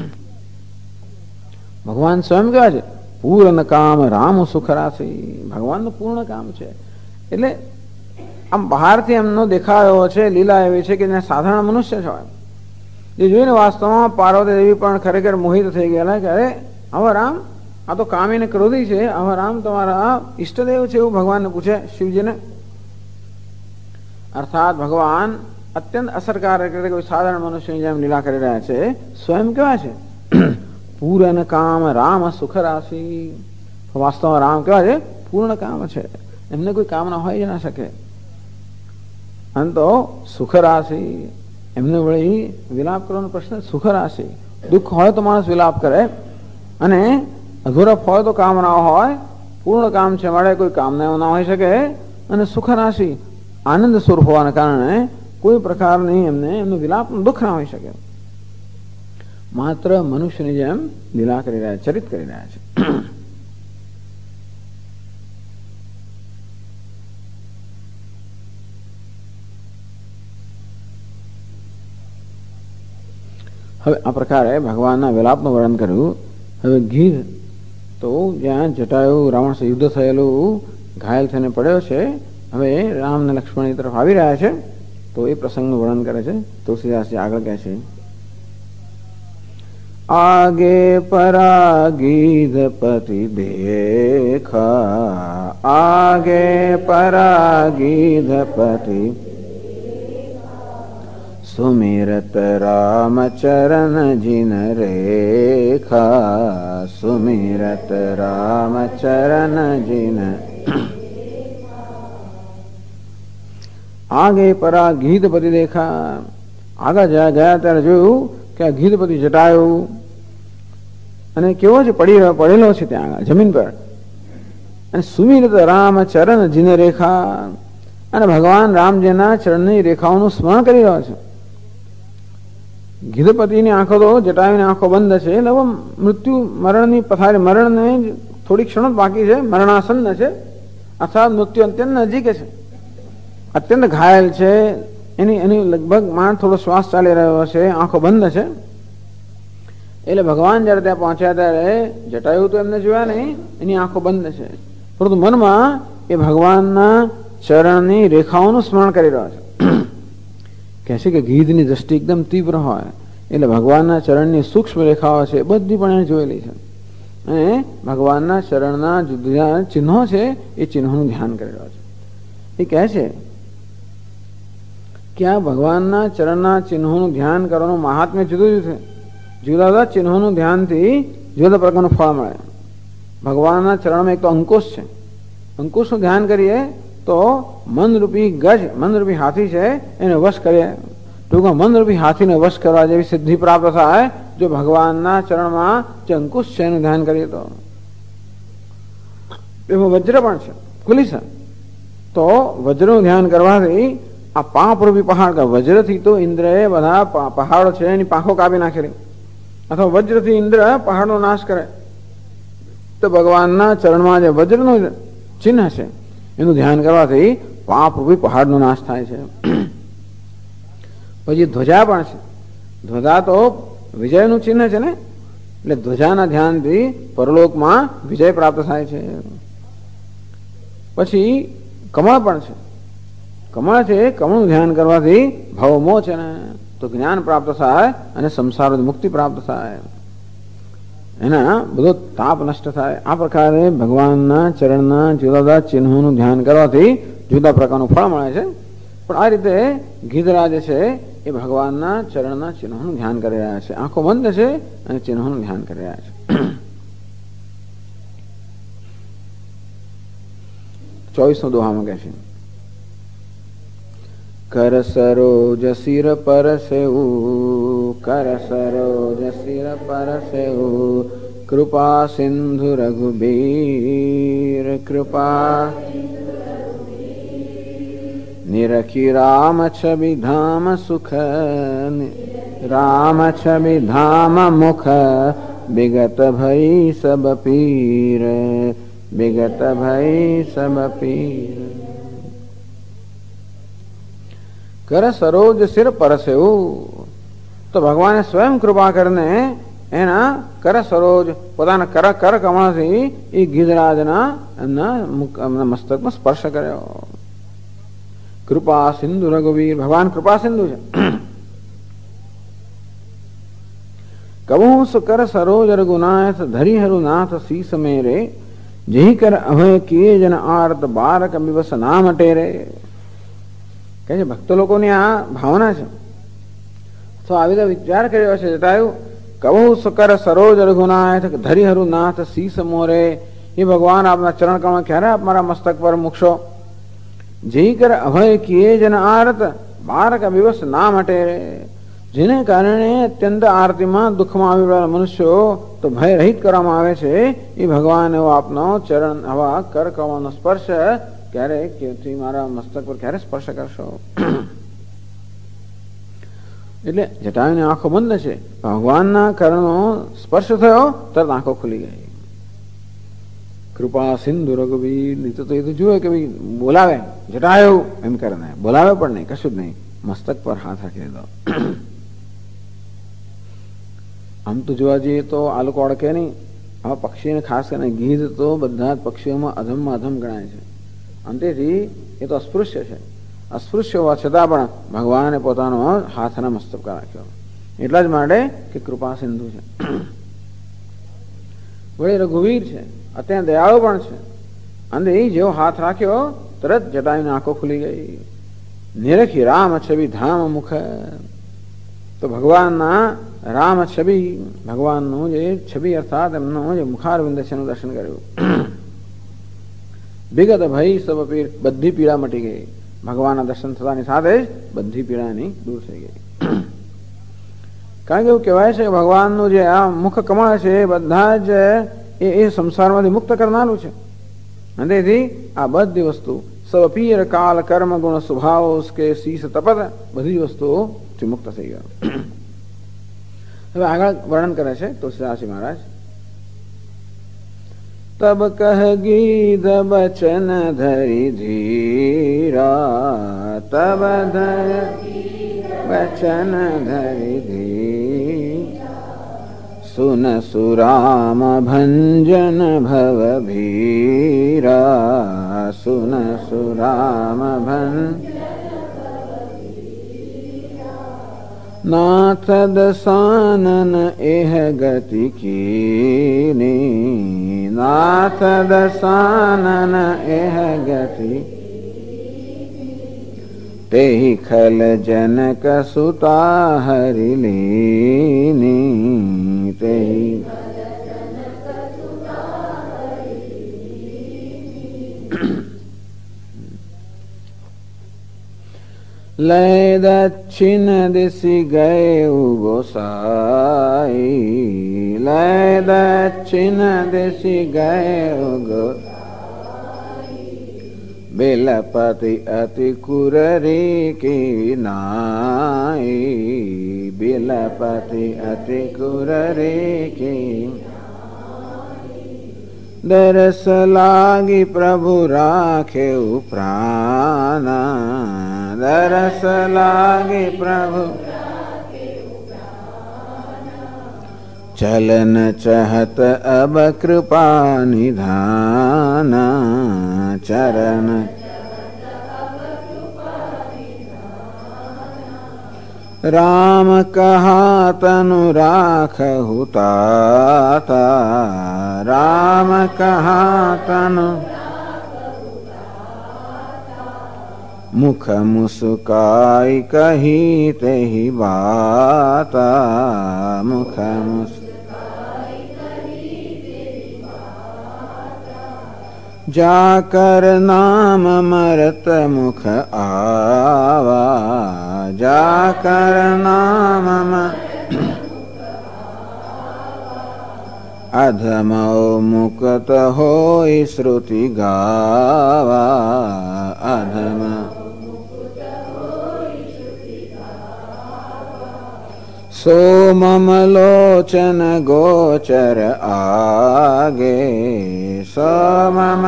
ભગવાન સ્વયં કેવા છે? પૂર્ણ કામ રામ સુખ રાશિ. ભગવાનનું પૂર્ણ કામ છે. એટલે આમ બહારથી એમનો દેખાયો છે, લીલા એવી છે કે જ્યાં સાધારણ મનુષ્ય છે. એ જોઈને વાસ્તવમાં પાર્વતી દેવી પણ ખરેખર મોહિત થઈ ગયેલા કે અરે હવે રામ, આ તો કામી ને ક્રોધી છે, હવે રામ તમારા ઈષ્ટદેવ છે એવું ભગવાનને પૂછે શિવજીને. અર્થાત ભગવાન અત્યંત અસરકારક રીતે કોઈ સાધારણ મનુષ્યની જેમ લીલા કરી રહ્યા છે. સ્વયં કેવા છે? પૂર્ણ કામ રામ સુખ રાશિ. વાસ્તવમાં રામ કેવા છે? પૂર્ણ કામ છે. એમને કોઈ કામના હોય જ ના શકે. અને તો સુખ રાશિ. એમને વળી વિલાપ કરવાનો પ્રશ્ન સુખ રાશિ. દુઃખ હોય તો માણસ વિલાપ કરે, અને અધૂરપ હોય તો કામના હોય. પૂર્ણ કામ છે મળે કોઈ કામના ના હોઈ શકે. અને સુખ રાશિ આનંદ સ્વરૂપ હોવાના કારણે કોઈ પ્રકારની એમનું વિલાપ દુઃખ ના હોઈ શકે. માત્ર મનુષ્યની જેમ લીલા કરી રહ્યા, ચરિત કરી રહ્યા છે. હવે આ પ્રકારે ભગવાનના વિલાપનું વર્ણન કર્યું. હવે ગીધ તો જ્યાં જટાયુ રાવણ સે યુદ્ધ થયેલું ઘાયલ થઈને પડ્યો છે, હવે રામ ને લક્ષ્મણની તરફ આવી રહ્યા છે, તો એ પ્રસંગનું વર્ણન કરે છે. તુલસીદાસજી આગળ કહે છે, આગે પરા ગીધપતિ દેખા, આગે પરા ગીધપતિ સુમિરત રામ ચરણ જીન રેખા, સુમિરત રામ ચરણ જીન. આગે પરા ગીધપતિ દેખા. આગળ ગયા ત્યારે જોયું કે આ ગીધપતિ જટાયું અને કેવો છે? પડેલો છે ત્યાં આગળ જમીન પર. અને સુમિરત રામ ચરણ જીન રેખા. અને ભગવાન રામજીના ચરણની રેખાઓનું સ્મરણ કરી રહ્યો છે. ગીધપતિની આંખો તો જટાયુની આંખો બંધ છે, એટલે મૃત્યુ મરણની પથારી, મરણને થોડી ક્ષણો બાકી છે, મરણાસન્ન છે, અર્થાત મૃત્યુ અત્યંત નજીક છે, અત્યંત ઘાયલ છે. એની લગભગ માંડ થોડો શ્વાસ ચાલી રહ્યો છે, આંખો બંધ છે. એટલે ભગવાન જયારે ત્યાં પહોંચ્યા ત્યારે જટાયુ તો એમને જોયા નહીં, એની આંખો બંધ છે, પરંતુ મનમાં એ ભગવાનના ચરણની રેખાઓનું સ્મરણ કરી રહ્યો છે. કહે છે કે ગીધની દ્રષ્ટિ એકદમ તીવ્ર હોય, એટલે ભગવાનના ચરણની સૂક્ષ્મ રેખાઓ છે બધી પણ એને જોયેલી છે. અને ભગવાનના ચરણના જુદા ચિહ્નો છે, એ ચિહ્નોનું ધ્યાન કરી રહ્યો છે. એ કહે છે કે આ ભગવાનના ચરણના ચિહ્નોનું ધ્યાન કરવાનું મહાત્મ્ય જુદું જુદું છે. જુદા જુદા ચિહ્નોનું ધ્યાનથી જુદા પ્રકારનું ફળ મળે. ભગવાનના ચરણમાં એક તો અંકુશ છે. અંકુશનું ધ્યાન કરીએ તો મનરૂપી ગજ, મનરૂપી હાથી છે, એને વશ કરીએ. ટૂંકમાં મનરૂપી હાથીને વશ કરવા જેવી સિદ્ધિ પ્રાપ્ત થાય જો ભગવાનના ચરણમાં જે અંકુશ છે એનું ધ્યાન કરીએ તો. એમાં વજ્ર પણ છે, ખુલી છે. તો વજ્રનું ધ્યાન કરવાથી આ પાંપરૂપી પહાડ, વજ્રથી તો ઇન્દ્રએ બધા પહાડો છે એની પાંખો કાપી નાખેલી, અથવા વજ્રથી ઇન્દ્ર પહાડનો નાશ કરે. તો ભગવાનના ચરણમાં જે વજ્રનું ચિહ્ન છે એનું ધ્યાન કરવાથી પાંપરૂપી પહાડનો નાશ થાય છે. પછી ધ્વજા પણ છે. ધ્વજા તો વિજયનું ચિહ્ન છે ને, એટલે ધ્વજાના ધ્યાનથી પરલોકમાં વિજય પ્રાપ્ત થાય છે. પછી કમળ પણ છે. કમળ છે, કમળનું ધ્યાન કરવાથી ભવમોચન, તો જ્ઞાન પ્રાપ્ત થાય અને સંસાર મુક્તિ પ્રાપ્ત થાય, એના બધો તાપ નષ્ટ થાય. આ પ્રકારે ભગવાનના ચરણના જુદા જુદા ચિહ્નોનું ધ્યાન કરવાથી જુદા પ્રકારનું ફળ મળે છે. પણ આ રીતે ગીધરાજ છે એ ભગવાનના ચરણના ચિહ્નોનું ધ્યાન કરી રહ્યા છે. આંખો બંધ છે અને ચિહ્નોનું ધ્યાન કરી રહ્યા છે. 24મો દોહામાં કહે છે, કર સરોજ શિર પર સેવું, કર સરોજ શિર પર સેવું, કૃપા સિંધુ રઘુબીર, કૃપા નિરખી રામ છબી ધામ સુખ, રામ છબી ધામ મુખ, વિગત ભઈ સબ પીર, વિગત ભઈ સબ પીર. કર સરોજ શિર પરસેવું, તો ભગવાને સ્વયં કૃપા કરીને એના કર સરોજ પોતાના કર કમળથી એ ગિરિરાજના મસ્તકમાં સ્પર્શ કર્યો. કૃપા સિંધુ રઘુવીર, ભગવાન કૃપા સિંધુ છે. કબહુ કર સરોજ રઘુનાથ, ધરી હરુનાથ શીસ મેરે, જહી કર અભય કિએ જન આર્ત, બારક બિવસ નામ ટેરે. કહે છે ભક્ત લોકોની આ ભાવના છે. તો આવી રીતે વિચાર કર્યો છે જટાયુ, કબહુ કર સરોજ રઘુનાથ, ધરી હરુનાથ શીસ મોરે, એ ભગવાન આપના ચરણ કમળ ક્યારે આપ મારા મસ્તક પર મૂકશો. જઈ કર અભય કિએ જન આરત, બારક બિવસ નામ હટેરે, જેને કારણે અત્યંત આરતીમાં દુઃખમાં આવી રહેલા મનુષ્યો તો ભય રહિત કરવામાં આવે છે. એ ભગવાન એવો આપનો ચરણ હવા કર કમળનો સ્પર્શ ક્યારે મારા મસ્તક પર ક્યારે સ્પર્શ કરશો. એટલે જટાયુની આંખો બંધ છે, ભગવાનના કરણનો સ્પર્શ થયો તરત આંખો ખુલી ગઈ. કૃપા સિંધુ રઘુવીર, તો એ તો જુએ કે ભાઈ બોલાવે જટાયુ એમ કરે, બોલાવે પણ નહીં, કશું જ નહીં, મસ્તક પર હાથ રાખી દીધો. આમ તો જોવા જઈએ તો આ લોકો અડકે નહીં. આવા પક્ષીને ખાસ કરીને ગીધ તો બધા જ પક્ષીઓમાં અધમમાં અધમ ગણાય છે. અંતેથી એ તો અસ્પૃશ્ય છે. અસ્પૃશ્ય હોવા છતાં પણ ભગવાને પોતાનો હાથના મસ્તક પર રાખ્યો. એટલા જ માટે કે કૃપા સિંધુ છે, વળી રઘુવીર છે, અત્યંત દયાળુ પણ છે. અને એ જેવો હાથ રાખ્યો તરત જટાયુની આંખો ખુલી ગઈ. નિરખી રામ છબી ધામ મુખ, તો ભગવાનના રામ છબી, ભગવાનનું જે છબી અર્થાત એમનું જે મુખારવિંદ છે એનું દર્શન કર્યું. વિગત ભઈ સબ પીર, બધી પીડા મટી ગઈ. ભગવાનના દર્શન થતાની સાથે જ બધી પીડાની દૂર થઈ ગઈ. કારણ કે એવું કહેવાય છે કે ભગવાનનું જે આ મુખ કમળ છે એ બધા જ એ સંસારમાંથી મુક્ત કરનારું છે. અને તેથી આ બધી વસ્તુ સબ પીર કાલ કર્મ ગુણ સ્વભાવ કે શીશ તપત, બધી વસ્તુઓથી મુક્ત થઈ ગયા. હવે આગળ વર્ણન કરે છે તુલસીદાસજી મહારાજ. તબ કહ ગીધ બચન ધરી ધીરા, તબ બચન ધરી ધીરા, સુન સુરામ ભંજન ભવ ભીરા, સુન સુરામ ભંજન નાથ દસાનન એહ ગતિ કીની, નાથ દસાનન એહ ગતિ, તેહી ખલ જનક સુતા હરિ લીની, તેહી લય દક્ષિણ દિશી ગયુ ગોસાઈ, લય દક્ષિણ દિશી ગયુ ગોસાઈ, બિલપતિ અતિ કુરરી કી નાઈ, બિલપતિ અતિ કુરરી કી, દરસ લાગી પ્રભુ રાખે પ્રાણા, દરસ લાગી પ્રભુ चलन चहत अब कृपा निधान चरण राम कहा तनु राखहु ताता राम कहा तनु मुख मुस्काई कही तेहि बाता मुख जाकर नाम मरत मुख आवा जाकर नाम अधमो मुक्त होई श्रुति गावा अधम सो मम लोचन गोचर आगे सो मम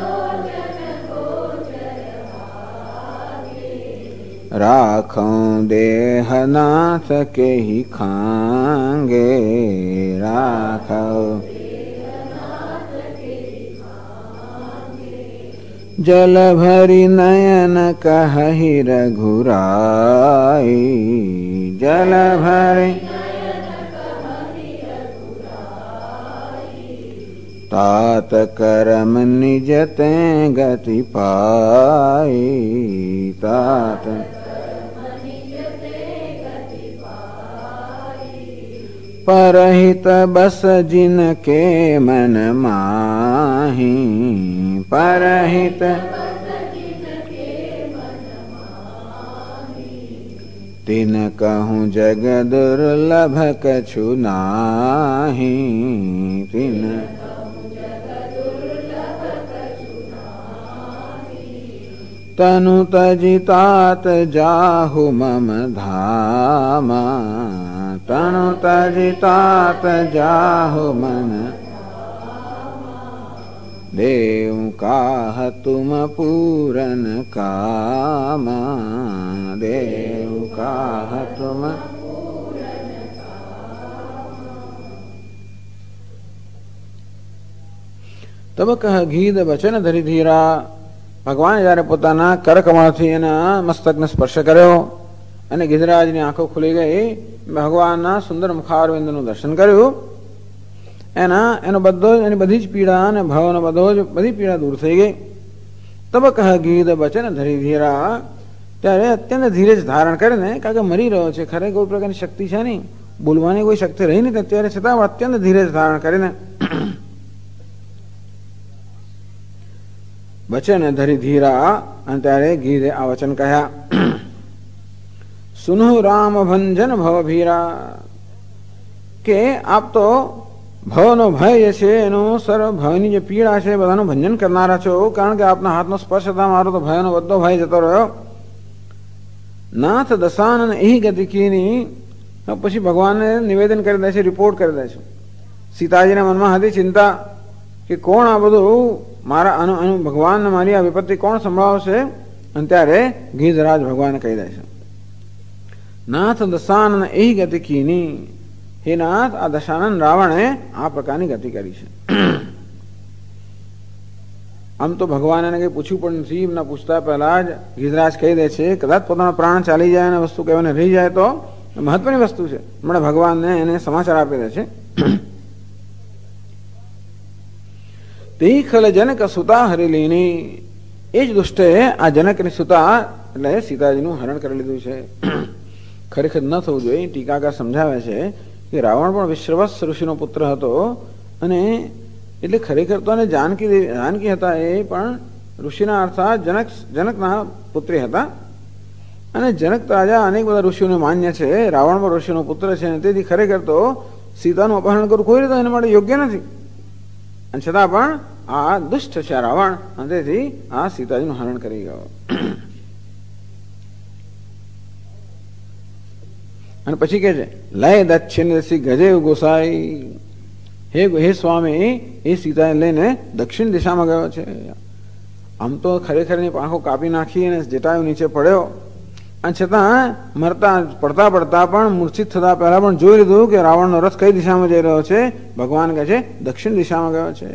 राखों देहनाथ के ही खांगे राखो जल भरी नयन कहहि रघुराई जल भरी तात करम निज ते गति पाई तात परहित बस जिनके मन माही परहित तिन कहूँ जग दुर्लभ कछु नाही तिन तनु तजितात जाहु मम धामा तनु तजितात जाहु मन देव काह तुम पूरन कामा देव काह तुम तब कह गीत वचन धरी धीरा भगवान जયારે પોતાના કરકમળથી એના મસ્તકને સ્પર્શ કર્યો અને ગિરિરાજની આંખો ખુલી ગઈ ભગવાનના સુંદર મુખારવિંદનું દર્શન કર્યું એનો બધો એની બધી જ પીડા અને ભાવનો બધી પીડા દૂર થઈ ગઈ તબ કહ ગીત વચન ધરી ધીરા ત્યારે અત્યંત ધીરજ ધારણ કરીને કારણ કે મરી રહ્યો છે ખરે કોઈ પ્રકારની શક્તિ છે નહીં બોલવાની કોઈ શક્તિ રહી નથી અત્યારે છતાં અત્યંત ધીરજ ધારણ કરીને वचन धरी धीरा अंतरे गीरे आ वचन कहा सुनो राम भंजन भव भीरा के आप तो भवनो भय छे एनो सर्व भयनी जे पीड़ा छे बधानो भंजन करनारा छो कारण के आपना हाथनो स्पर्श था मारो तो भयनो बधो भय जतो रह्यो नाथ दशानन एही गति कीनी पछी भगवान ने निवेदन कर दे छे रिपोर्ट कर दे छे सीताजी ने मन में हती चिंता कि कोण आ बधु मारा अनु भगवान ने मारी आ विपत्ति कोण संभाळशे अने त्यारे गीधराज भगवान कही दे छे नाथ दशानन एही गति कीनी हे नाथ आ दशानन रावणे आ प्रकारनी गति करी छे आम तो भगवान ने कई पूछ्યું पण નથી न पूछता पहला ज गीधराज कही दे छे कदाच पोतानो प्राण चाली जाए ने वस्तु कहेवाने रही जाए तो महत्वनी वस्तु छे हमणे भगवान ने एने समाचार आपी दे छे खल जनक सुता हरेलीनी एज दुष्टे आ जनक ने सुता એટલે સીતાજીનું હરણ કરી લીધું છે ખરેખર ન થવું જોઈએ ટીકાકાર સમજાવે છે કે રાવણ પણ વિશ્રવસ ઋષિનો પુત્ર હતો અને એટલે ખરેખર તો એને જાનકી હતા એ પણ ઋષિના અર્થાત જનકના પુત્રી હતા અને જનક રાજા અનેક બધા ઋષિઓને માન્ય છે રાવણ પણ ઋષિનો પુત્ર છે તેથી ખરેખર તો સીતાનું અપહરણ કરવું કોઈ રીતે એના માટે યોગ્ય નથી અને છતાં પણ આ દુષ્ટ છે રાવણ અને તેથી આ સીતાજીનું હરણ કરી ગયો અને પછી કહે છે લય દક્ષિણ દિશી ગજેવ ગોસાઈ હે સ્વામી એ સીતાને લઈને દક્ષિણ દિશામાં ગયો છે આમ તો ખરેખર એની પાંખો કાપી નાખી અને જટાયુ નીચે પડ્યો અને છતાં મરતા પડતા પડતા પણ મૂર્છિત થતા પહેલા પણ જોઈ લીધું કે રાવણનો રથ કઈ દિશામાં જઈ રહ્યો છે. ભગવાન કહે છે દક્ષિણ દિશામાં ગયો છે.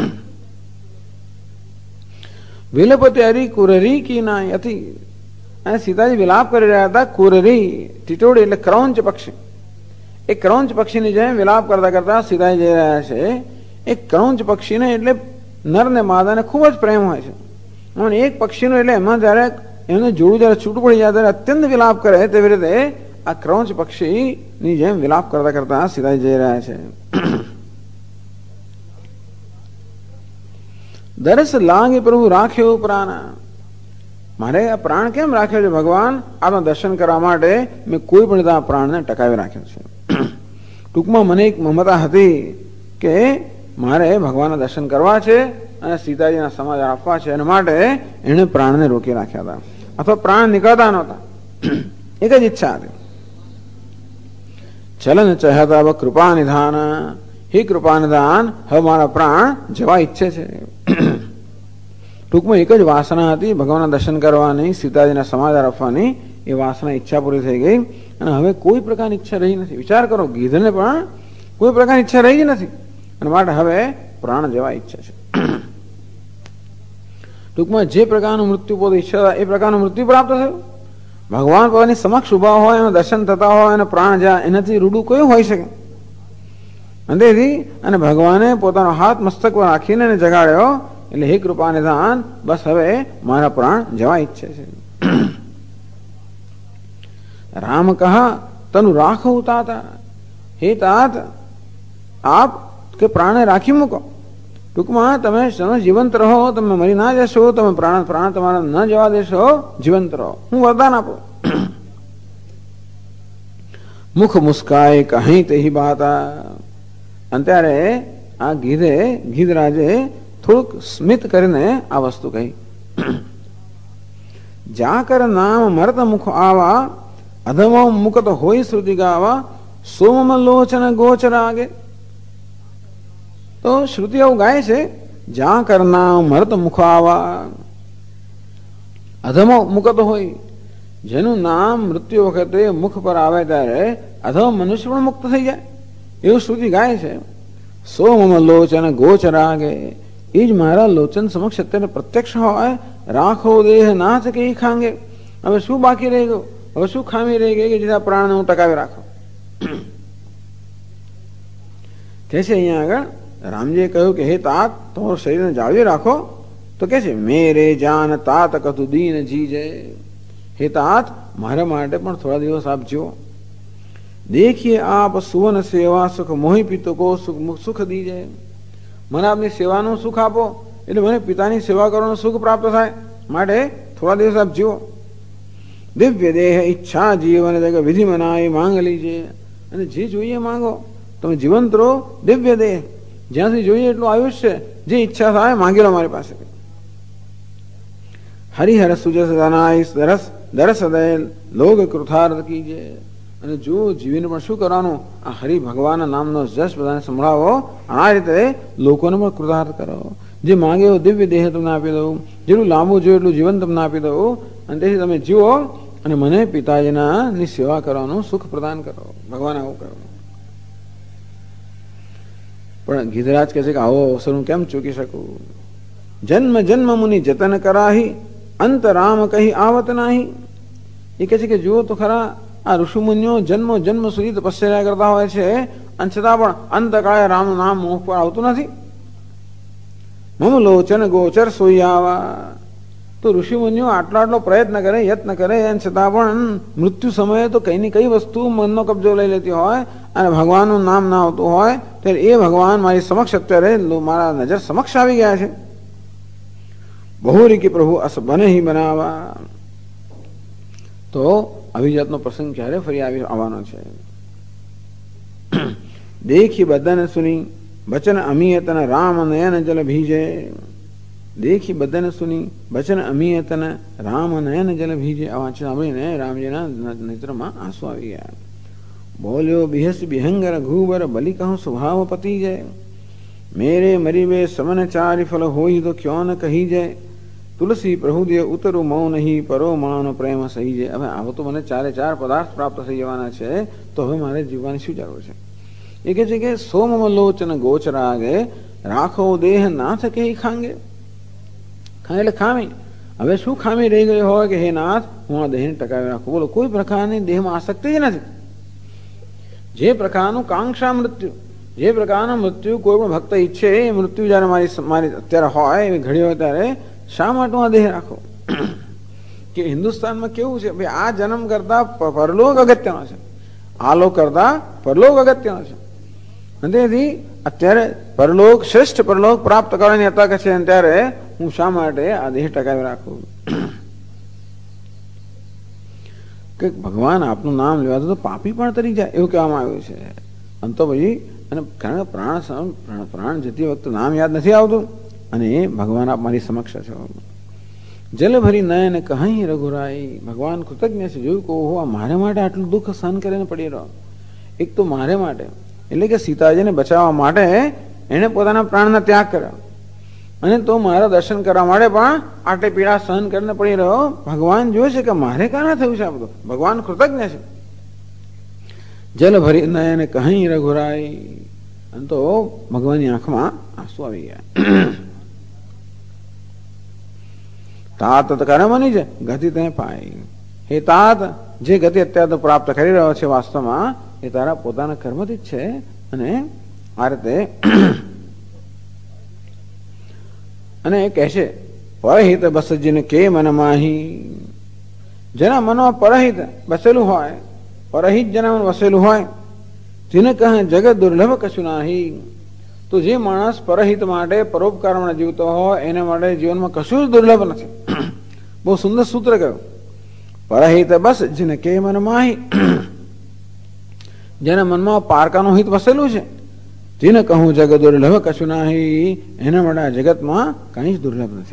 વિલપતે હરી કુરરી કી ના હતી. અને સીતાજી વિલાપ કરી રહ્યા હતા. કુરરી ટીટોડી એટલે ક્રૌંચ પક્ષી. એ ક્રૌંચ પક્ષીની જેમ વિલાપ કરતા કરતા સીતાજી જઈ રહ્યા છે. એ ક્રૌંચ પક્ષીને એટલે નર ને માદાને ખૂબ જ પ્રેમ હોય છે. અને એક પક્ષીનો એટલે એમાં જયારે એમને જોડું જયારે છૂટું પડી જાય ત્યારે અત્યંત વિલાપ કરે તેવી રીતે આ ક્રૌંચ પક્ષીની જેમ વિલાપ કરતા કરતા સીતાજી જઈ રહ્યા છે. દરસ લાગે પ્રભુ રાખ્યો પ્રાણ. મારે આ પ્રાણ કેમ રાખ્યો છે ભગવાન? આના દર્શન કરવા માટે મેં કોઈ પણ રીતે આ પ્રાણને ટકાવી રાખ્યો છે. ટૂંકમાં મને એક મમતા હતી કે મારે ભગવાનના દર્શન કરવા છે અને સીતાજીના સમાચાર આપવા છે. એના માટે એને પ્રાણને રોકી રાખ્યા હતા, અથવા પ્રાણ નીકળતા નહોતા. એક જ ઈચ્છા હતી. ચલન ચહતા કૃપા નિધાન. હે કૃપા નિધાન, હવે મારા પ્રાણ જવા ઈચ્છે છે. ટૂંકમાં એક જ વાસના હતી ભગવાનના દર્શન કરવાની, સીતાજીના સમાચાર આપવાની. એ વાસના ઈચ્છા પૂરી થઈ ગઈ અને હવે કોઈ પ્રકારની ઈચ્છા રહી નથી. વિચાર કરો, ગીધને પણ કોઈ પ્રકારની ઈચ્છા રહી જ નથી અને માટે હવે પ્રાણ જવા ઈચ્છા છે. ટૂંકમાં જે પ્રકારનું મૃત્યુ પોતે ઈચ્છા એ પ્રકારનું મૃત્યુ પ્રાપ્ત થયું. ભગવાન પોતાની સમક્ષ ઉભા હોય, એના દર્શન થતા હોય અને પ્રાણ જાય, એનાથી રૂડું કયું હોઈ શકે? અંતેથી અને ભગવાને પોતાનો હાથ મસ્તક પર રાખીને એને જગાડ્યો. એટલે હે કૃપા નિધાન, બસ હવે મારા પ્રાણ જવા ઈચ્છે છે. રામ કહા તનું રાખો તાતા. હે તાત, આપ કે પ્રાણે રાખી મૂકો. ટૂંકમાં તમે જીવંત રહો, તમે મરી ના જશો, તમે પ્રાણ તમારા ન જવા દેશો, જીવંત રહો. હું વરદાન આપું. મુખ મુસ્કાય કહી તેહી બાતા. અને ત્યારે આ ગીધરાજે થોડુંક સ્મિત કરીને આ વસ્તુ કહી. જાકર નામ મરત મુખ આવા, અધમ મુકત હોય શ્રુતિ ગાવા, સોમ લોચન ગોચરાગે. તો શ્રુતિ એવું ગાય છે, જ્યાં કરના મરત મુખ આવા, અધમ મુકત હોય, જેનું નામ મૃત્યુ વખતે મુખ પર આવે ત્યારે અધમ મનુષ્ય પણ મુક્ત થઈ જાય, એવું શ્રુતિ ગાય છે. સોમ લોચન ગોચરાગે, એ જ મારા લોચન સમક્ષ અત્યારે પ્રત્યક્ષ હોય. રાખો દેહ નાથ કે ખાંગે. હવે શું બાકી રહી ગયું? હવે શું ખામી રહી ગઈ કે જેના પ્રાણને હું ટકાવી રાખો? કે છે અહીંયા આગળ રામજીએ કહ્યું કે હે તાત, તમારું શરીરને જાળવી રાખો. તો કે છે મેરે જાન તાત કતું દીન જીજે. હે તાત, મારા માટે પણ થોડા દિવસ આપજો. દેખીએ આપ સુવન સેવા સુખ મોહી પિતો કો સુખ દીજે. મને આપની સેવાનું સુખ આપો, એટલે મને પિતાની સેવા કરવાનું સુખ પ્રાપ્ત થાય. માટે થોડા દિવસ આપ જીવો. દિવ્ય દેહ ઈચ્છા જીવન જગ વિધિ મનાય માંગ લીજે. અને જે જોઈએ માંગો. તમે જીવંત રહો, દિવ્ય દેહ, જ્યાંથી જોઈએ એટલું આયુષ્ય, જે ઈચ્છા થાય માંગી લો મારી પાસે. હરિહર સુજસ ધનાય દરસ દરસ દય લોગ કૃથાર્થ કીજે. અને જો જીવીને પણ શું કરવાનું? આ હરિ ભગવાનના નામનો જશ બધાને સંભળાવો. આ રીતે લોકોને પણ કૃતાર્થ કરો. જે માંગે એવું દિવ્ય દેહ તમને આપી દઉં, જેટલું લાંબુ જોઈએ એટલું જીવન તમને આપી દઉં. અને તેથી તમે જીવો અને મને પિતાજીના ની સેવા કરવાનું સુખ પ્રદાન કરો. ભગવાન આવું કરો. પણ ગીધરાજ કહે છે કે આવો અવસર હું કેમ ચૂકી શકું? જન્મ જન્મ મુનિ જતન કરાહી, અંત રામ કહી આવત નાહી. એ કહે છે કે જુઓ તો ખરા, આ ઋષિમુનિઓ જન્મો જન્મ સુધી તપસ્યા કરતા હોય છે અને છતાં પણ અંતકાળે રામનું નામ મુખ પર આવતું નથી. મમ લોચન ગોચર સોઈ આવા. તો ઋષિમુનિઓ આટલો પ્રયત્ન કરે, યત્ન કરે, અને છતાં પણ મૃત્યુ સમયે તો કઈ ની કઈ વસ્તુ મનનો કબજો લઈ લેતી હોય અને ભગવાનનું નામ ના આવતું હોય, ત્યારે એ ભગવાન મારી સમક્ષ અત્યારે મારા નજર સમક્ષ આવી ગયા છે. બહુરી કે પ્રભુ અસ બને હી બનાવા. તો અભિજાતનો પ્રસંગ ક્યારે ફરી આવવાનો છે? દેખી બદન સુની બચન અમિયતન રામ નયન જલ ભીજે. દેખી બદન સુની બચન અમિયતન રામ નયન જલ ભીજે. આ વાંચન સાંભળીને રામજીના નેત્રમાં આંસુ આવી ગયા. બોલ્યો બિહસ બિહંગર ઘુબર બલિ કહું સ્વભાવ પતિ જય. મેરે મરીબે સમન ચારી ફલ હોય તો ક્યો ન કહી જાય. તુલસી પ્રહુદય ઉતરું મૌન નહીં પરો માનો પ્રેમ સહી છે. હવે આવો તો મને 4 પદાર્થ પ્રાપ્ત થઈ જવાના છે, તો હવે મારે જીવવાની શું જરૂર છે? એ કહે છે કે સોમ લોચન ગોચરાગે રાખો દેહ નાથ કે ખાંગે. ખાંગે એટલે ખામી. હવે શું ખામી રહી ગઈ હોય કે હે નાથ હું આ દેહને ટકાવી રાખું? બોલો, કોઈ પ્રકારની દેહમાં આસક્તિ જ નથી. જે પ્રકારનું કાંક્ષા મૃત્યુ, જે પ્રકારનું મૃત્યુ કોઈ પણ ભક્ત ઈચ્છે એ મૃત્યુ જયારે મારી અત્યારે હોય એવી ઘડી હોય ત્યારે શા માટે આ દેહ રાખો? કે હિન્દુસ્તાનમાં કેવું છે ભાઈ, આ જન્મ કરતા પરલોક અગત્યનો છે, આ લોક કરતા પરલોક અગત્યનો છે. તેથી અત્યારે પરલોક, શ્રેષ્ઠ પરલોક પ્રાપ્ત કરવાની તક છે, ત્યારે હું શા માટે આ દેહ ટકાવી રાખું? કે ભગવાન આપનું નામ લેવા તો પાપી પણ તરી જાય એવું કહેવામાં આવ્યું છે. આમ તો ભાઈ, અને કારણ કે પ્રાણ જતી વખતે નામ યાદ નથી આવતું, અને એ ભગવાન આપ મારી સમક્ષ છે. જલ ભરી નયન કહી રઘુરાઈ. ભગવાન કૃતજ્ઞ છે. જોયું કહું મારે માટે આટલું દુઃખ સહન કરીને પડી રહ્યો. એક તો મારે માટે એટલે કે સીતાજીને બચાવવા માટે એને પોતાના પ્રાણનો ત્યાગ કર્યો, અને તો મારા દર્શન કરવા માટે પણ આટલી પીડા સહન કરીને પડી રહ્યો. ભગવાન જોવે છે કે મારે કારણે થયું છે આ બધું. ભગવાન કૃતજ્ઞ છે. જલ ભરી નયન કહી રઘુરાઈ. અને તો ભગવાનની આંખમાં આંસુ આવી ગયા. તાત કરમની છે ગતિ તે પાઈ. હે તાત, જે ગતિ અત્યારે તો પ્રાપ્ત કરી રહ્યો છે વાસ્તવમાં એ તારા પોતાના કર્મથી જ છે. અને આ રીતે અને એ કહેશે પરહિત બસજીને કે મન માહી. જેના મનમાં પરહિત બસેલું હોય, પરહિત જેના મન વસેલું હોય, તેને કહે જગત દુર્લભ કશું નાહી. તો જે માણસ પરહિત માટે પરોપકાર માટે જીવતો હોય એના માટે જીવનમાં કશું જ દુર્લભ નથી. બહુ સુંદર સૂત્ર કહ્યું, પરહિત બસ જેને કે મન માહી. જેના મનમાં પારકાનું હિત વસેલું છે તેને કહું જગત દુર્લભ કશું નાહી. એના માટે આ જગતમાં કઈ જ દુર્લભ નથી.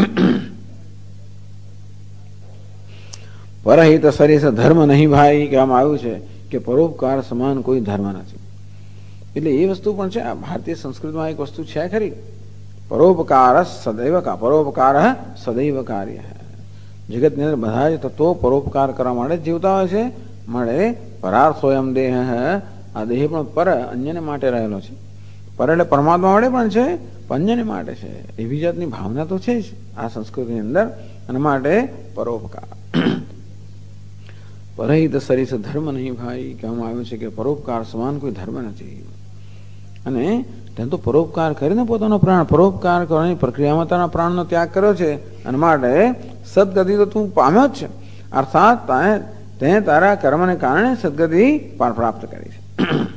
પરહિત સરીસ ધર્મ નહીં ભાઈ કહેવામાં આવ્યું છે કે પરોપકાર સમાન કોઈ ધર્મ નથી. એટલે એ વસ્તુ પણ છે. આ ભારતીય સંસ્કૃતિમાં એક વસ્તુ છે ખરી, પરોપકાર સદૈવ કાર્ય. જગતની અંદર બધા જ તત્વો પરોપકાર કરવા માટે જીવતા હોય છે. મળે પરાર્થોયમ દેહ. આ દેહ પણ પર અન્યને માટે રહેલો છે. પર એટલે પરમાત્મા માટે પણ છે, અન્યને માટે છે. એવી જાતની ભાવના તો છે જ આ સંસ્કૃતિની અંદર. અને માટે પરોપકાર. પરહિત સરીસ ધર્મ નહીં ભાઈ કહેવામાં આવ્યું છે કે પરોપકાર સમાન કોઈ ધર્મ નથી. અને તેને તો પરોપકાર કરીને પોતાનો પ્રાણ, પરોપકાર કરવાની પ્રક્રિયામાં તારા પ્રાણનો ત્યાગ કર્યો છે. અને માટે સદગતિ તો તું પામ્યો જ છે. અર્થાત તે તારા કર્મને કારણે સદગતિ પ્રાપ્ત કરી છે.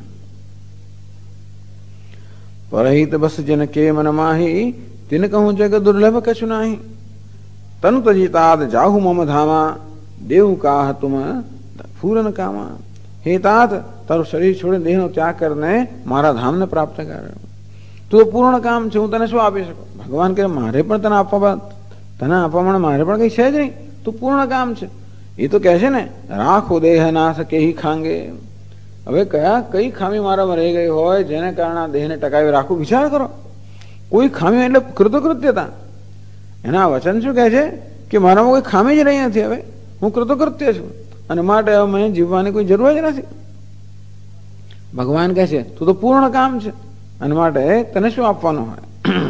પરહિત બસ જેને કે મન માહી. તેને કહું જગત દુર્લભ કશું નાહી. તન તજીતાદ જાહુ મમ ધામા. દેવ કાહ તુમ ફૂરન કામા. હે તાત, તારું શરીર છોડી દેહનો ત્યાગ કરીને મારા ધામને પ્રાપ્ત કર. તું પૂર્ણ કામ છે, હું તને શું આપી શકું? ભગવાન કહે મારે પણ તને આપવા મારે પણ કઈ છે જ નહીં. તું પૂર્ણ કામ છે. એ તો કહે છે ને રાખો દેહ નાથ કેહી ખાંગે. હવે કઈ ખામી મારામાં રહી ગઈ હોય જેને કારણે આ દેહને ટકાવી રાખું? વિચાર કરો. કોઈ ખામી એટલે કૃતકૃત્યતા. એના વચન શું કહે છે કે મારામાં કોઈ ખામી જ રહી નથી. હવે હું કૃતકૃત્ય છું અને માટે હવે મને જીવવાની કોઈ જરૂર જ નથી. ભગવાન કહે છે તું તો પૂર્ણ કામ છે અને માટે તને શું આપવાનું હોય?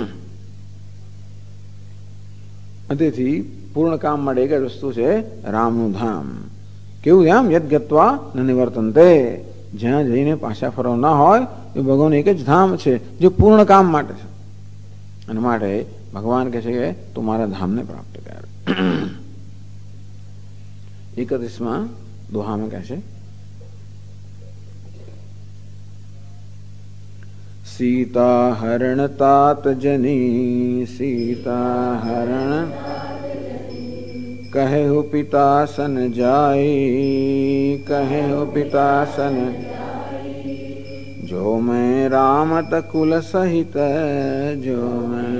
તેથી પૂર્ણ કામ માટે એક જ વસ્તુ છે, રામનું ધામ. કેવું ધામ? યદ ગત્વા ન નિવર્તન્તે. જ્યાં જઈને પાછા ફરવા ના હોય એ ભગવાન એક જ ધામ છે જે પૂર્ણ કામ માટે છે. અને માટે ભગવાન કહે છે કે તું મારા ધામને પ્રાપ્ત કર. 31માં દોહામાં કહે છે સીતા હરણ તાત જની. સીતા હરણ કહે હો પિતા સન જાય. કહે હો પિતા સન જો મેં રામત કુલ સહિત. જો મેં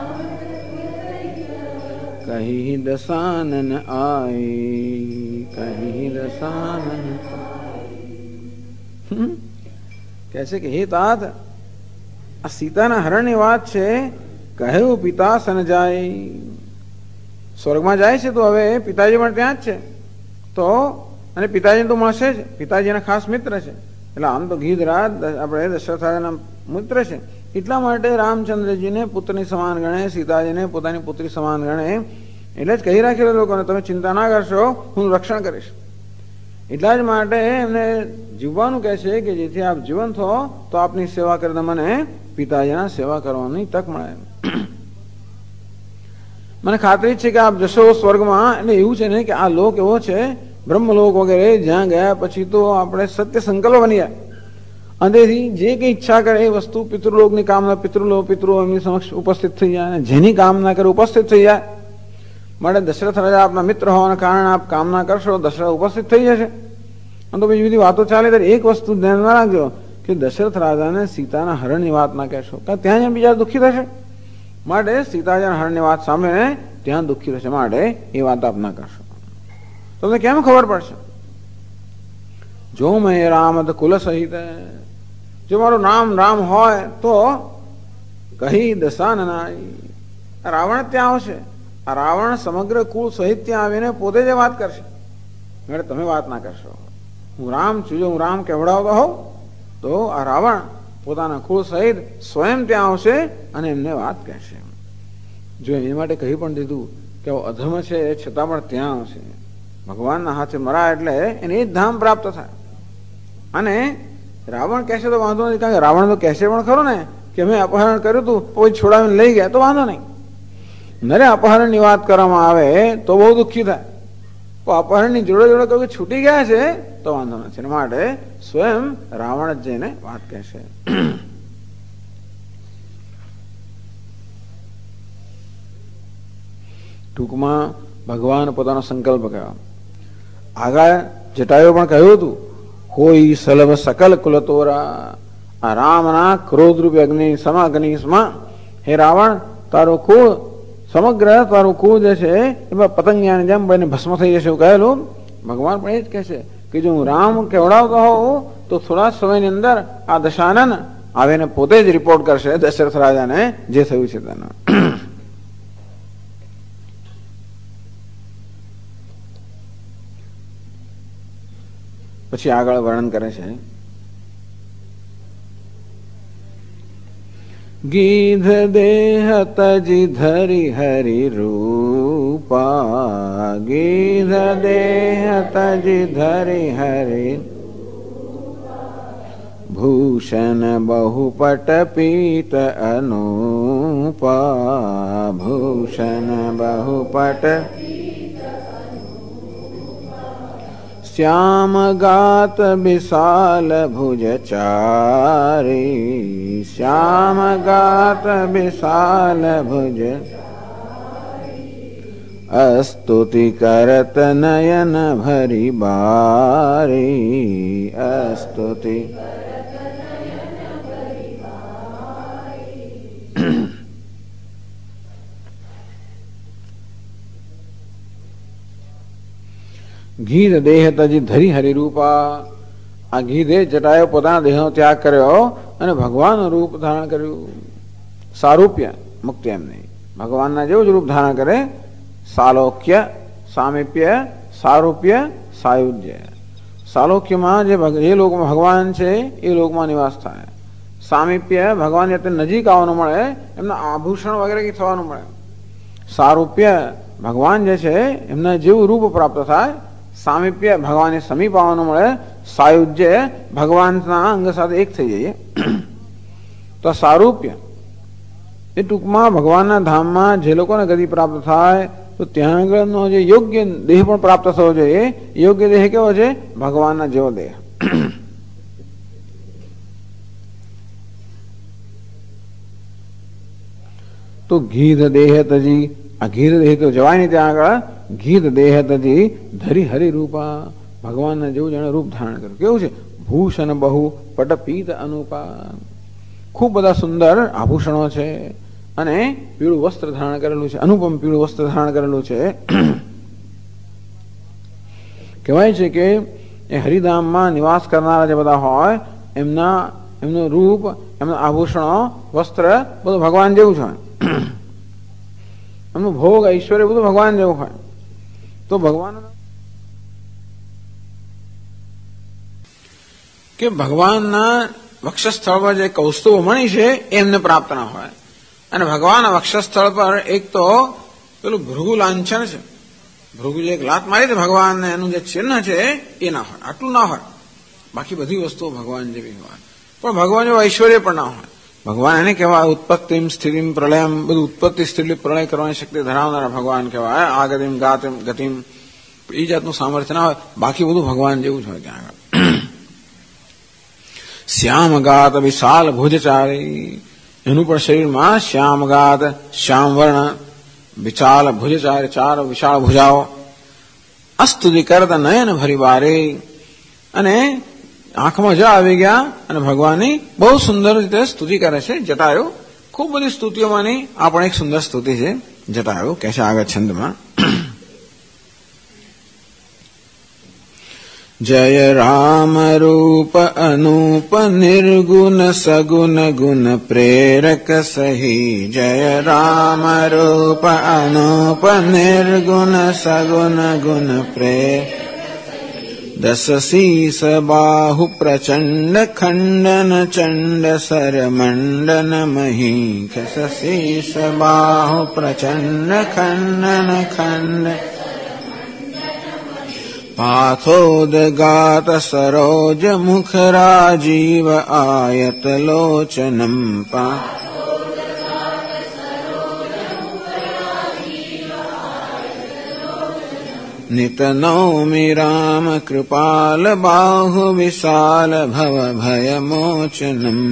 કહી દસાનન આઈ. કહી દસાનન. કહે છે કે હે તાત, આ સીતાના હરણની વાત છે. કહ્યું પિતા સન જાય. સ્વર્ગમાં જાય છે તો હવે પિતાજી પણ ત્યાં જ છે, તો અને પિતાજીને તો મળશે જ, પિતાજીના ખાસ મિત્ર છે. એટલે આમ તો ગીધરાજ આપણે દશરથ રાજાના મિત્ર છે, એટલા માટે રામચંદ્રજીને પુત્રની સમાન ગણે, સીતાજીને પોતાની પુત્રી સમાન ગણે. એટલે જ કહી રાખેલા લોકોને તમે ચિંતા ના કરશો, હું રક્ષણ કરીશ. એટલા જ માટે એમને જીવવાનું કહે છે કે જેથી આપ જીવંત હો તો આપની સેવા કરીને મને પિતાજીના સેવા કરવાની તક મળે. મને ખાતરી છે કે આપ જશો સ્વર્ગમાં. એટલે એવું છે ને કે આ લોક એવો છે બ્રહ્મલોક વગેરે, જ્યાં ગયા પછી તો આપણે સત્ય સંકલ્પ બની જાય. અંતેથી જે કઈ ઈચ્છા કરે એ વસ્તુ પિતૃલોકની કામના પિતૃઓ એમની સમક્ષ ઉપસ્થિત થઈ જાય, અને જેની કામના કરે ઉપસ્થિત થઈ જાય. માટે દશરથ રાજા આપના મિત્ર હોવાના કારણે આપ કામના કરશો, દશરથ ઉપસ્થિત થઈ જશે. અને તો બીજી બધી વાતો ચાલે ત્યારે એક વસ્તુ ધ્યાનમાં રાખજો કે દશરથ રાજાને સીતાના હરણની વાત ના કહેશો, કારણ ત્યાં બીજા દુઃખી થશે. માટે સીતાજીના હરણની વાત સાંભળીને ત્યાં દુઃખી થશે, માટે એ વાત આપ ના કરશો. તમને કેમ ખબર પડશે? જો મેં રામ કુલ સહિત, જો મારું નામ રામ હોય તો કહી દશાનના. રાવણ ત્યાં આવશે, આ રાવણ સમગ્ર કુળ સહિત ત્યાં આવીને પોતે જ વાત કરશે. તમે વાત ના કરશો. હું રામ છું, જો હું રામ કહેવડાવતો હોઉં તો આ રાવણ પોતાના કુળ સહિત સ્વયં ત્યાં આવશે અને એમને વાત કહેશે. જો એની માટે કહી પણ દીધું કે અધર્મ છે છતાં પણ ત્યાં આવશે. ભગવાનના હાથે મરાય એટલે એને એ જ ધામ પ્રાપ્ત થાય. અને રાવણ કહેશે તો વાંધો નથી, કારણ કે રાવણ તો કહેશે પણ ખરો ને કે મેં અપહરણ કર્યું હતું કોઈ છોડાવીને લઈ ગયા, તો વાંધો નહીં. નરે અપહરણની વાત કરવામાં આવે તો બહુ દુઃખી થાય. તો અપહરણની જોડે જોડે કહ્યું કે છૂટી ગયા છે તો વાંધો નથી. માટે સ્વયં રાવણ જ જઈને વાત કહેશે. ટૂંકમાં ભગવાન પોતાનો સંકલ્પ કહ્યો. આગળ જટાયુ પણ કહ્યું હતું, કોઈ સલભ સકલ કુલતોરા. આ રામના ક્રોધરૂપી અગ્નિ સમાગ્નિમાં હે રાવણ, તારું કુળ સમગ્ર તારું કુળ જે છે એમાં પતંગિયાની જેમ બને ભસ્મ થઈ જશે એવું કહેલું. ભગવાન પણ એ જ કહે છે કે જો હું રામ કેવડાવતો હોઉં તો થોડા સમયની અંદર આ દશાનન આવીને પોતે જ રિપોર્ટ કરશે દશરથ રાજાને જે થયું છે તેનું. પછી આગળ વર્ણન કરે છે, ગીધ દેહ તજી ધરી હરિ રૂપા. ગીધ દેહ તજી ધરી હરિ ભૂષણ બહુપટ પીત અનુપા. ભૂષણ બહુપટ શ્યામ ગાત વિશાલ ભુજ ચારી. શ્યામ ગાત વિશાલ ભુજ અસ્તુતિ કરત નયન ભરી બારી. અસ્તુતિ ગીધ દેહ તજી ધરી હરિરૂપા. આ ગીધે જટાએ પોતાના દેહનો ત્યાગ કર્યો અને ભગવાનનું રૂપ ધારણ કર્યું. સારૂપ્ય મુક્તિ એમ નહીં, ભગવાનના જેવું જ રૂપ ધારણ કરે. સાલોક્ય, સામીપ્ય, સારૂપ્ય, સાયુજ્ય. સાલોક્યમાં જે લોકમાં ભગવાન છે એ લોકમાં નિવાસ થાય. સામીપ્ય ભગવાનની અત્યંત નજીક આવવાનું મળે, એમના આભૂષણ વગેરે કંઈ થવાનું મળે. સારૂપ્ય ભગવાન જે છે એમના જેવું રૂપ પ્રાપ્ત થાય. સામીપ્ય ભગવાનને સમીપ આવવાનું મળે. સાયુજ્ય ભગવાનના અંગ સાથે એક થઈ જઈએ. તો સારૂપ્ય એ ટૂંકમાં ભગવાનના ધામમાં જે લોકોને ગતિ પ્રાપ્ત થાય તો ત્યાં આગળનો જે યોગ્ય દેહ પણ પ્રાપ્ત થવો જોઈએ. યોગ્ય દેહ કેવો છે? ભગવાનના જેવો દેહ. તો ગીધ દેહ તજી, આ ગીધ દેહ તો જવાય નહીં ત્યાં આગળ. ગીધ દેહ તજી ધરી હરિ રૂપા. ભગવાનના જેવું જાણે રૂપ ધારણ કર્યું. કેવું છે? ભૂષણ બહુ પટ પીત અનુપા. ખૂબ બધા સુંદર આભૂષણો છે અને પીળું વસ્ત્ર ધારણ કરેલું છે, અનુપમ પીળું વસ્ત્ર ધારણ કરેલું છે. કહેવાય છે કે એ હરિધામમાં નિવાસ કરનારા જે બધા હોય એમનું રૂપ, એમના આભૂષણો, વસ્ત્ર બધું ભગવાન જેવું છે. એમનું ભોગ ઐશ્વર્ય બધું ભગવાન જેવું હોય. તો ભગવાન કે ભગવાનના વક્ષસ્થળ પર જે કૌસ્તુભ મણી છે એમને પ્રાપ્ત ના હોય. અને ભગવાનના વક્ષસ્થળ પર એક તો પેલું ભૃગુ લાંછન છે, ભૃગુ જે એક લાત મારી છે ભગવાનને એનું જે ચિહ્ન છે એ ના હોય, આટલું ના હોય. બાકી બધી વસ્તુઓ ભગવાન જેવી હોય, પણ ભગવાન જેવું ઐશ્વર્ય પણ ના હોય. ભગવાન એને કહેવાય ઉત્પત્તિમ સ્થિતિમ પ્રલયમ, બધું ઉત્પત્તિ સ્થિતિ પ્રલય કરવાની શક્તિ ધરાવનારા ભગવાન કહેવાય. આગતિમ ગાતિમ ગતિમ એ જાતનું સામર્થ્ય ના હોય, બાકી બધું ભગવાન જેવું જ હોય ત્યાં આગળ. શ્યામગાત વિશાલ ભુજચારી, એનું પણ શરીરમાં શ્યામગાત શ્યામ વર્ણ વિશાલ ભુજચારી, ચાર વિશાળ ભુજાઓ. અસ્તુતિ કરત નયન ભરી બારે, અને આંખમાં જ આવી ગયા અને ભગવાનની બહુ સુંદર રીતે સ્તુતિ કરે છે. જટાયુ ખૂબ બધી સ્તુતિઓમાંની આ પણ એક સુંદર સ્તુતિ છે. જટાયુ કહે છે આગળ છંદમાં, જય રામ રૂપ અનુપ નિર્ગુણ સગુણ ગુણ પ્રેરક સહી. જય રામ રૂપ અનુપ નિર્ગુણ સગુણ ગુણ પ્રેરક. દસ શીસ બાહુ પ્રચંડ ખંડન ચંડ સર મંડન મહી. દસ શીસ બાહુ પ્રચંડ ખંડન ખંડ પાથોદગાત સરોજ મુખ રાજીવ આયત લોચનમ. નિત નૌમિ રામ કૃપાલ બાહુ વિશાલ ભવ ભય મોચનમ.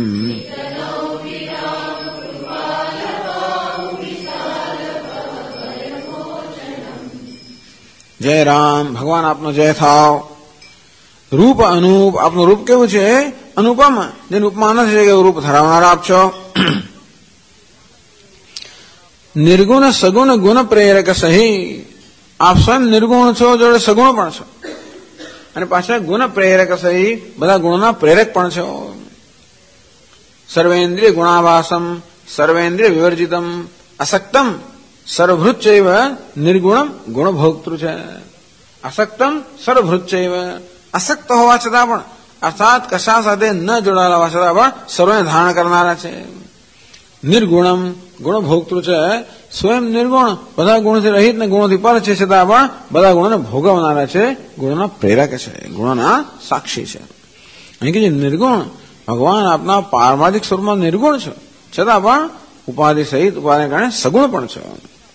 જય રામ, ભગવાન આપનો જય થાવ. રૂપ અનુપ, આપનું રૂપ કેવું છે? અનુપમ, જેનું ઉપમા નથી છે કે રૂપ ધરાવનારા આપ છો. નિર્ગુણ સગુણ ગુણ પ્રેરક સહી, આપ સ્વયં નિર્ગુણ છો, જોડે સગુણ પણ છો, અને પાછા ગુણ પ્રેરક સહી, બધા ગુણોના પ્રેરક પણ છો. સર્વેન્દ્રિય ગુણાભાસમ સર્વેન્દ્રિય વિવર્જિતમ અસક્તમ સર્વભૃચ્ચૈવ નિર્ગુણમ ગુણભોક્તૃ છે. અસક્તમ સર્વભૃચ્ચૈવ, અસક્ત હોવા છતાં પણ, અર્થાત કશા સાથે ન જોડાયેલા હોવા છતાં પણ સર્વને ધારણ કરનારા છે. નિર્ગુણમ ગુણભોક્તૃ છે, સ્વયં નિર્ગુણ, બધા ગુણથી રહિત ને ગુણોથી પર છે, છતાં પણ બધા ગુણોને ભોગવનારા છે, ગુણોના પ્રેરક છે, ગુણોના સાક્ષી છે. અહીં કે જે નિર્ગુણ, ભગવાન આપના પારમાર્થિક સ્વરૂપમાં નિર્ગુણ છે, છતાં પણ ઉપાધિ સહિત ઉપાધિને કારણે સગુણ પણ છે.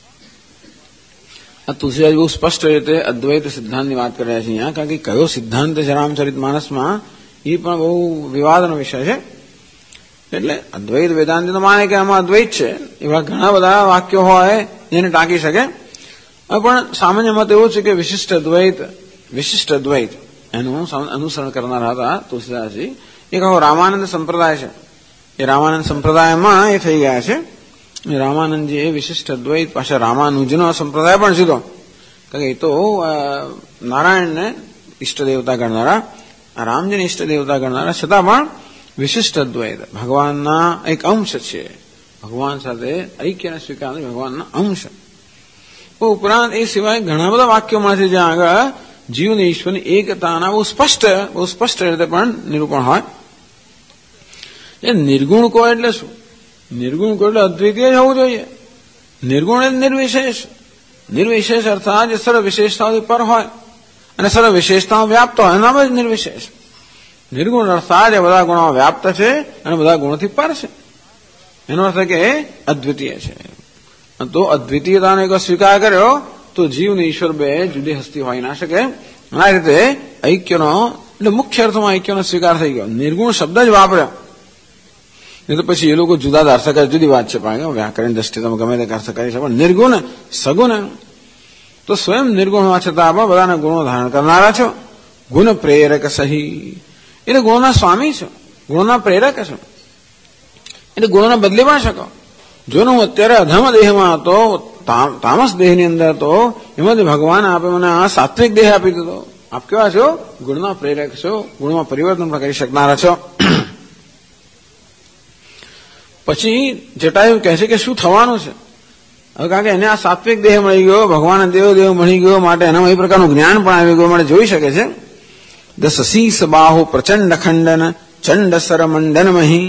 આ તુલસીદાસ બહુ સ્પષ્ટ રીતે અદ્વૈત સિદ્ધાંતની વાત કરી રહ્યા છે અહીંયા, કારણ કે કયો સિદ્ધાંત છે રામચરિત માનસમાં એ પણ બહુ વિવાદનો વિષય છે. એટલે અદ્વૈત વેદાંતિ તો માને કે આમાં અદ્વૈત છે, એવા ઘણા બધા વાક્યો હોય જેને ટાંકી શકે. પણ સામાન્ય મત એવો છે કે વિશિષ્ટ અદ્વૈત એનું અનુસરણ કરનારા હતા તુલસીદાસજી. એક આખો રામાનંદ સંપ્રદાય છે, એ રામાનંદ સંપ્રદાયમાં એ થઈ ગયા છે. રામાનંદજી એ વિશિષ્ટ અદ્વૈત, પાછા રામાનુજનો સંપ્રદાય પણ સીધો, કારણ કે એ તો નારાયણને ઈષ્ટ દેવતા ગણનારા, રામજીને ઈષ્ટ દેવતા ગણનારા, છતાં પણ વિશિષ્ટ અદ્વૈત ભગવાનના એક અંશ છે. ભગવાન સાથે ઐક્યને સ્વીકાર ભગવાનના અંશ. ઉપરાંત એ સિવાય ઘણા બધા વાક્યોમાંથી જ્યાં આગળ જીવની ઈશ્વરની એકતાના બહુ સ્પષ્ટ રીતે પણ નિરૂપણ હોય. એ નિર્ગુણ કો એટલે શું? નિર્ગુણ કો એટલે અદ્વિતીય જ હોવું જોઈએ. નિર્ગુણ એટલે નિર્વિશેષ. નિર્વિશેષ અર્થાત જે સર્વ વિશેષતાઓથી પર હોય અને સર્વ વિશેષતાઓ વ્યાપ્ત હોય, એનામ જ નિર્વિશેષ. નિર્ગુણ અર્થાત એ બધા ગુણો વ્યાપ્ત છે અને બધા ગુણોથી પર છે. એનો અર્થ કે અદ્વિતીય છે. તો અદ્વિતીયતાનો એક સ્વીકાર કર્યો તો જીવને ઈશ્વર બે જુદી હસ્તી હોઈ ના શકે. આ રીતે ઐક્યનો એટલે મુખ્ય અર્થમાં ઐક્યનો સ્વીકાર થઈ ગયો. નિર્ગુણ શબ્દ જ વાપર્યો, નહીં તો પછી એ લોકો જુદા અર્થ કરે, જુદી વાત છે, પણ વ્યાકરણ દ્રષ્ટિએ તમે ગમે તે અર્થ કરી છે. પણ નિર્ગુણ સગુણ, તો સ્વયં નિર્ગુણ હોવા છતાં પણ બધાના ગુણો ધારણ કરનારા છો. ગુણ પ્રેરક સહી, એટલે ગુણોના સ્વામી છો, ગુણોના પ્રેરક છો, એટલે ગુણોને બદલી પણ શકો. જો હું અત્યારે અધમ દેહમાં હતો, તામસ દેહની અંદર હતો, એમાંથી ભગવાન આપે મને આ સાત્વિક દેહ આપી દીધો. આપ કેવા છો? ગુણના પ્રેરક છો, ગુણમાં પરિવર્તન પણ કરી શકનારા છો. પછી જટાયુ કહે છે કે શું થવાનું છે? હવે કારણ કે એને આ સાત્વિક દેહ મળી ગયો, ભગવાન દેવ મળી ગયો માટે એનામાં એ પ્રકારનું જ્ઞાન પણ આવી ગયું માટે જોઈ શકે છે. દસ શીસ બાહુ પ્રચંડ ખંડન ચંડ સર મંડન મહી.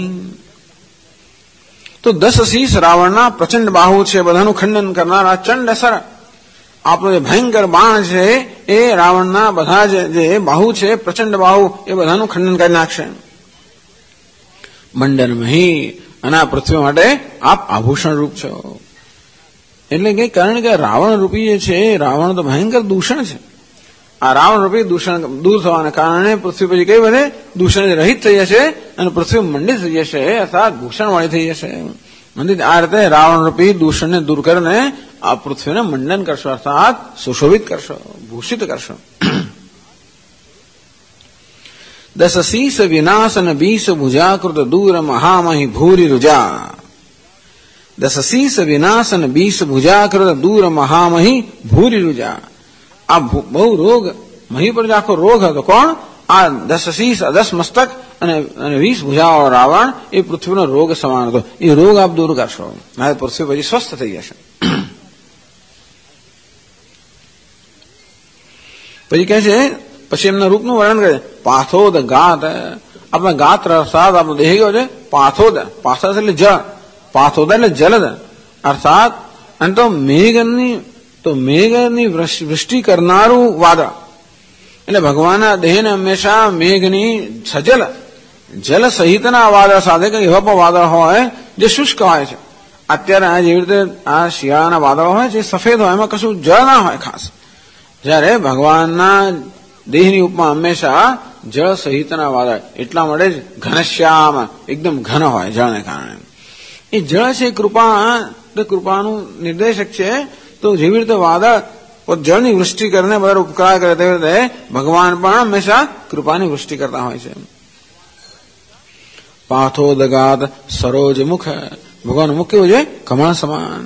તો 10 શીસ રાવણના પ્રચંડ બાહુ છે, બધાનું ખંડન કરનારા ચંડ સર, આપણો જે ભયંકર બાણ છે એ રાવણના બધા જે બાહુ છે, પ્રચંડ બાહુ, એ બધાનું ખંડન કરી નાખશે. મંડન મહી, અને આ પૃથ્વી માટે આપ આભૂષણ રૂપ છો. એટલે કે કારણ કે રાવણ રૂપી જે છે, રાવણ તો ભયંકર દૂષણ છે. આ રાવણ રૂપી દૂષણ દૂર થવાના કારણે પૃથ્વી પછી કઈ બધે દૂષણ રહિત થઈ જશે અને પૃથ્વી મંડિત થઈ જશે, અર્થાત ભૂષણ વાળી થઈ જશે. મંદિર આ રીતે રાવણ રૂપી દૂષણને દૂર કરીને આ પૃથ્વીને મંડન કરશો, અર્થાત સુશોભિત કરશો, ભૂષિત કરશો. 10 શીસ વિનાશન 20 ભુજાકૃત દૂર મહામહી ભૂરી રુજા. 10 શીસ વિનાશન 20 ભુજાકૃત દૂર મહામહી ભૂરી રુજા. આ બહુ રોગ, મહી પર આખો રોગ હતો. કોણ? આ 10 શીસ, 10 મસ્તક અને 20 ભુજાઓ રાવણ, એ પૃથ્વીનો રોગ સમાન હતો. એ રોગ આપ દૂર કરશો, મારે પૃથ્વી પછી સ્વસ્થ થઈ જશે. પછી કહે છે, પછી એમના રૂપનું વર્ણન કરે, પાથોદ ગાત. આપણા ગાત્ર અર્થાત આપણો દેહ ગયો છે પાથોદ. પાથોદ એટલે જળ, પાથોદ એટલે જલદ, અર્થાત અને તો મેઘની વૃષ્ટિ કરનારું વાદળ. એટલે ભગવાનના દેહને હંમેશા મેઘની સજલ, જલ સહિતના વાદળ સાથે કંઈ એવા પણ વાદળ હોય જે શુષ્ક હોય છે. અત્યારે આ જેવી રીતે આ શિયાળાના વાદળો હોય છે, સફેદ હોય, એમાં કશું જળ ના હોય ખાસ. જ્યારે ભગવાનના દેહની ઉપમા હંમેશા જળ સહિતના વાદળ, એટલા માટે જ ઘનશ્યામ, એકદમ ઘન હોય જળને કારણે. એ જળ છે કૃપાનું નિર્દેશક છે. તો જેવી રીતે વાદળ જળની વૃષ્ટિ કરીને બધા ઉપકાર કરે, તેવી રીતે ભગવાન પણ હંમેશા કૃપાની વૃષ્ટિ કરતા હોય છે. પાથોદગાત સરોજ મુખ. ભગવાનનું મુખ કેવું છે? કમળ સમાન.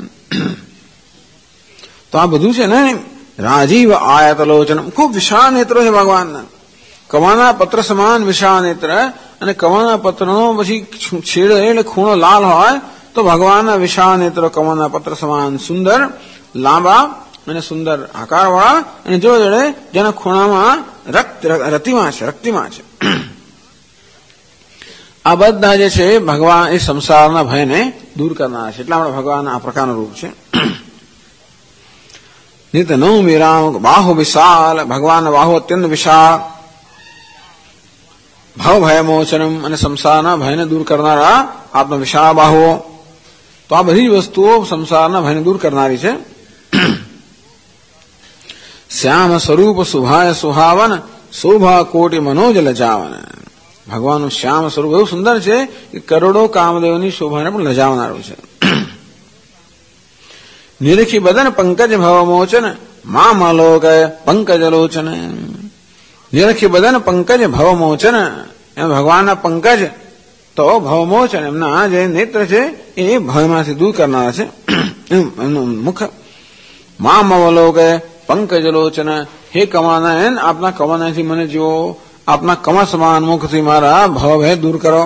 તો આ બધું છે ને રાજીવ આયતલોચન, ખૂબ વિશાળ નેત્રો છે ભગવાનના. કમળના પત્ર સમાન વિશાળ નેત્ર, અને કમળના પત્રનો પછી છેડો એટલે ખૂણો લાલ હોય તો ભગવાનના વિશાળ નેત્રો કમળના પત્ર સમાન સુંદર, લાંબા અને સુંદર આકારવાળા, અને જો જોડે જેના ખૂણામાં રક્તિમાં છે. આ બધા જે છે ભગવાન એ સંસારના ભયને દૂર કરનાર છે. એટલા માટે ભગવાન આ પ્રકારનું રૂપ છે. નિત નવમી રામ બાહુ વિશાલ. ભગવાનના બાહુ અત્યંત વિશાળ. ભાવ ભયમોચનમ, અને સંસારના ભયને દૂર કરનારા આપના વિશાળ બાહુઓ. તો આ બધી વસ્તુઓ સંસારના ભયને દૂર કરનારી છે. શ્યામ સ્વરૂપ શુભાય સુહાવન શોભા કોટી મનોજ લજાવન. ભગવાનનું શ્યામ સ્વરૂપ એવું સુંદર છે કે કરોડો કામદેવની શોભાને પણ લજાવનારું છે. નિરખી બદન પંકજ ભવમોચન મામલોક પંકજલોચન. નિરખી બદન પંકજ ભવમોચન, એમ ભગવાનના પંકજ તો ભવમોચન, એમના જે નેત્ર છે એ ભયમાંથી દૂર કરનારા છે. એમનું મુખ. મામલોક પંકજલોચન. હે કમળનયન, આપના કમળનયનથી મને જુઓ, આપના કમળ સમાન મુખથી મારા ભવભય દૂર કરો.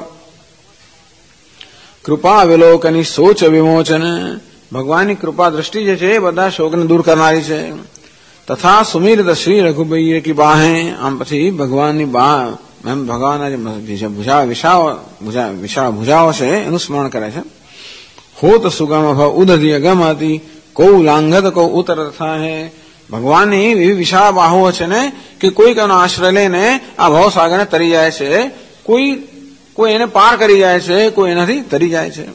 કૃપા વિલોકની શોચ વિમોચન. ભગવાનની કૃપા દ્રષ્ટિ જે છે એ બધા શોકને દૂર કરનારી છે. તથા સુમિરત શ્રી રઘુબૈય કી બાહે. આમ પછી ભગવાનની બા, એમ ભગવાનના જે વિશાળ ભુજાઓ છે એનું સ્મરણ કરે છે. હોત સુગમ ભવ ઉદધિય ગમતી કૌ લાંઘત કૌ ઉતર થાય. ભગવાનની એવી વિશાળ બાહુઓ છે ને કે કોઈક એનો આશ્રય લઈને આ ભવસાગરને તરી જાય છે, કોઈ એને પાર કરી જાય છે, કોઈ એનાથી તરી જાય છે.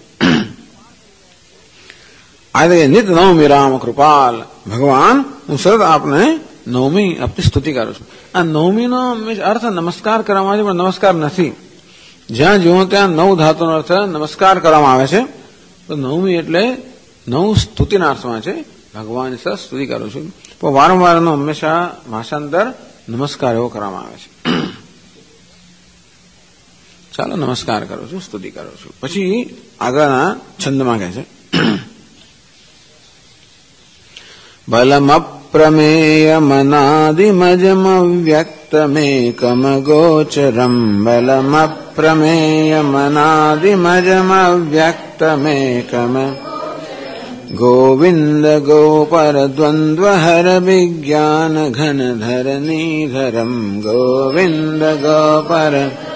આજે નિત નવમી રામ કૃપાલ. ભગવાન, હું સતત આપને નવમી આપની સ્તુતિ કરું છું. આ નવમીનો અર્થ નમસ્કાર કરવામાં આવે છે, પણ નમસ્કાર નથી. જ્યાં જુઓ ત્યાં 9 ધાતુનો અર્થ નમસ્કાર કરવામાં આવે છે. તો નવમી એટલે 9 સ્તુતિના અર્થમાં છે. ભગવાનની સતત સ્તુતિ કરું છું, પણ વારંવારનો હંમેશા ભાષાંતર નમસ્કાર એવો કરવામાં આવે છે. ચાલો નમસ્કાર કરું છું, સ્તુતિ કરું છું. પછી આગળના છંદમાં કહે છે, બલમપ્રમેયમનાદિમજમવ્યક્તમેકમ ગોચરમ. બલમપ્રમેયમનાદિમજમવ્યક્તમેકમ. गोविंद गोपर द्वंद्वहर विज्ञान घन धरणीधरम गोविंद गोपर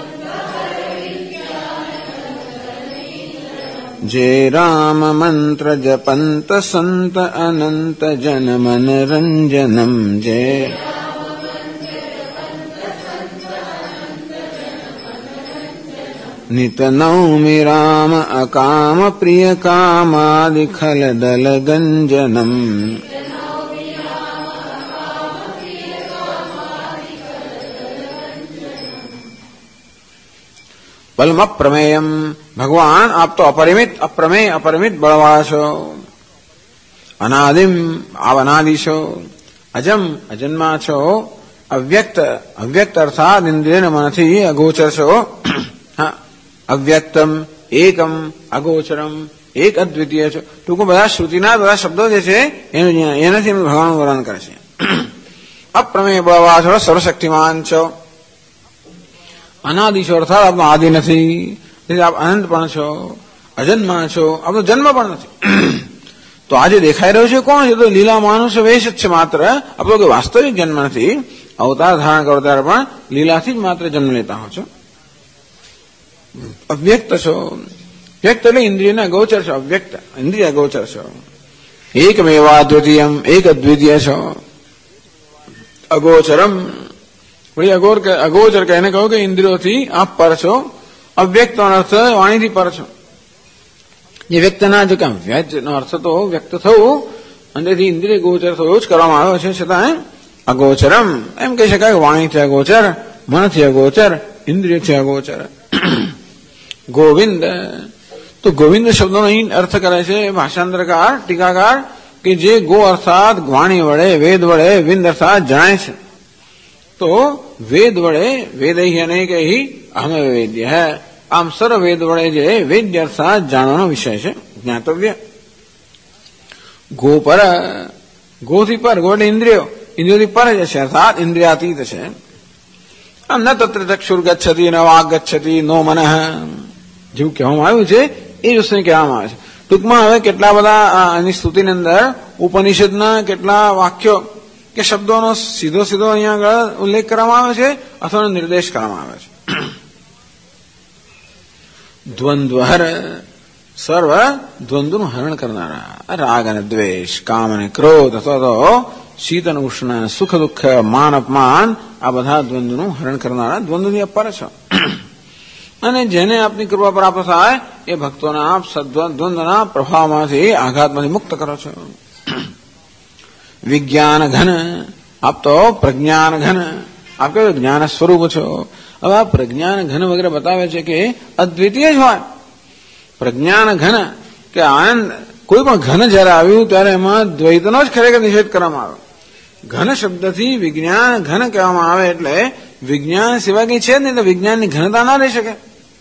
जय राम मंत्र जपंत संत अनंत जन मन रंजनम जय नित नौमि राम अकाम प्रिय कामादि खल दल गंजनम बलम अप्रमेयम भगवान आप तो अपरिमित अप्रमेय अपरिमित बलवान छो अनादिम आप अनादि छो अजम अजन्मा छो अव्यक्त अव्यक्त अर्थात इंद्रिय मनथी अगोचर छो अव्यक्तम एकम अगोचरम एक अद्वितीय छो टूंकમાં બધા શ્રુતિના બધા શબ્દો જે છે એનાથી ભગવાનનું વર્ણન કરે છે અપ્રમેય બળવાન છો સર્વશક્તિમાન છો अनादि छो अर्थात आपनो आदि नहीं आप अनंत पण छो अजन्मा छो आपनो जन्म पण नहीं तो आज देखाई रह्यो छे कोण छे तो लीला मानुष वेश ज छे मात्र आपनो कोई वास्तविक जन्म नहीं अवतार धारण करो त्यारे पण लीलाथी ज मात्र जन्म लेता हो छो अव्यक्त छो व्यक्त એટલે इंद्रियना गोचर छो अव्यक्त इंद्रिय गोचर छो एकमेवा द्वितीयम एक अद्वितीय छो अगोचरम वही अगोचर कहने कहो कि इंद्रियों थी आप पर छो अव्यक्त अर्थ वाणी थी पर छो ये व्यक्त ना जो क्या व्यक्त नो अर्थ तो व्यक्त थवु अंदर थी इंद्रिय गोचर थयो ज करवामां आव्यो छे छतां अगोचरम एम कही शकाय वाणी थी अगोचर मन थी अगोचर इंद्रिय थी अगोचर गोविंद तो गोविंद शब्दों અહીં अर्थ करे छे भाषांतरकार टीकाकार कि जे गो अर्थात वाणी वडे वेद वडे विंद अर्थात जणाय छे तो वेद वडे वेद ही अनेक ही अहम वेद्य है आम सर्व वेद वडे जे वेद्य अर्थात जाणવાનો विषय है ज्ञातव्य गो पर गो थी पर गो इंद्रियो इंद्रियो थी पर जैसे अर्थात इंद्रियातीत है न तत्र चक्षुर गच्छति न वाग गच्छति नो मनः जो कहेवामां આવ્યું છે એ જ વસ્તુને કહેવામાં આવે છે ટૂંકમાં હવે કેટલા બધા આની સ્તુતિની અંદર ઉપનિષદના કેટલા વાક્યો કે શબ્દોનો સીધો સીધો અહીંયા આગળ ઉલ્લેખ કરવામાં આવે છે અથવા નિર્દેશ કરવામાં આવે છે દ્વંદ્વહર સર્વ દ્વંદ્વનું હરણ કરનારા રાગ અને દ્વેષ કામ અને ક્રોધ અથવા તો શીત અને ઉષ્ણ સુખ દુઃખ માન અપમાન આ બધા દ્વંદ્વનું હરણ કરનારા દ્વંદ્વની અપર છે અને જેને આપની કૃપા પ્રાપ્ત થાય એ ભક્તોના આપ દ્વંદ્વના પ્રભાવમાંથી આઘાતમાંથી મુક્ત કરો છો विज्ञान घन आप तो प्रज्ञान घन आप के ज्ञान स्वरूप छो अब आप प्रज्ञान घन वगैरह बतावे छे कि अद्वितीय ज होय प्रज्ञान घन के आनंद कोई पण घन जયારે આવ્યું ત્યારે એમાં દ્વૈતનો જ ખરેખર નિષેધ કરવામાં આવે ઘન શબ્દથી વિજ્ઞાન ઘન કહેવામાં આવે એટલે વિજ્ઞાન સિવાય કંઈ છે જ નહીં તો વિજ્ઞાનની ઘનતા ના રહી શકે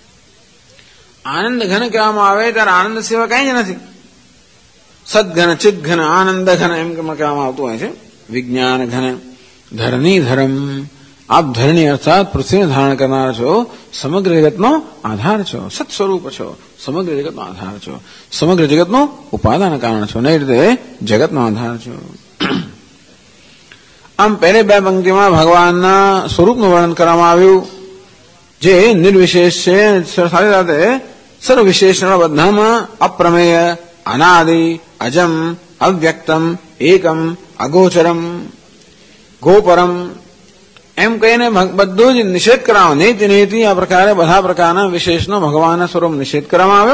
આનંદ ઘન કહેવામાં આવે ત્યારે આનંદ સિવાય કંઈ જ નથી सद्घन चिद्घन आनंद घन एम कहेवामां आवतुं होय छे विज्ञान घन धरणी धर्म आप धरणी अर्थात पृथ्वी धारण करनार छो समग्र जगतनो आधार छो सत्स्वरूप छो समग्र जगतनो आधार छो समग्र जगतनो उपादान कारण छो नहीं रीते जगतनो आधार छो आम पहले बे पंक्तिमां भगवानना स्वरूपनुं वर्णन करवामां आव्युं जे निर्विशेष छे साथे साथे सर्वविशेषण बधामां अप्रमेय अनादि अजम अव्यक्तम एकम अगोचरम गोपरम एम कहीने बधुं ज निषेध करावो नीति नीति आ प्रकारे बधा प्रकारना विशेषनो भगवानना स्वरूप निषेध करवामां आव्यो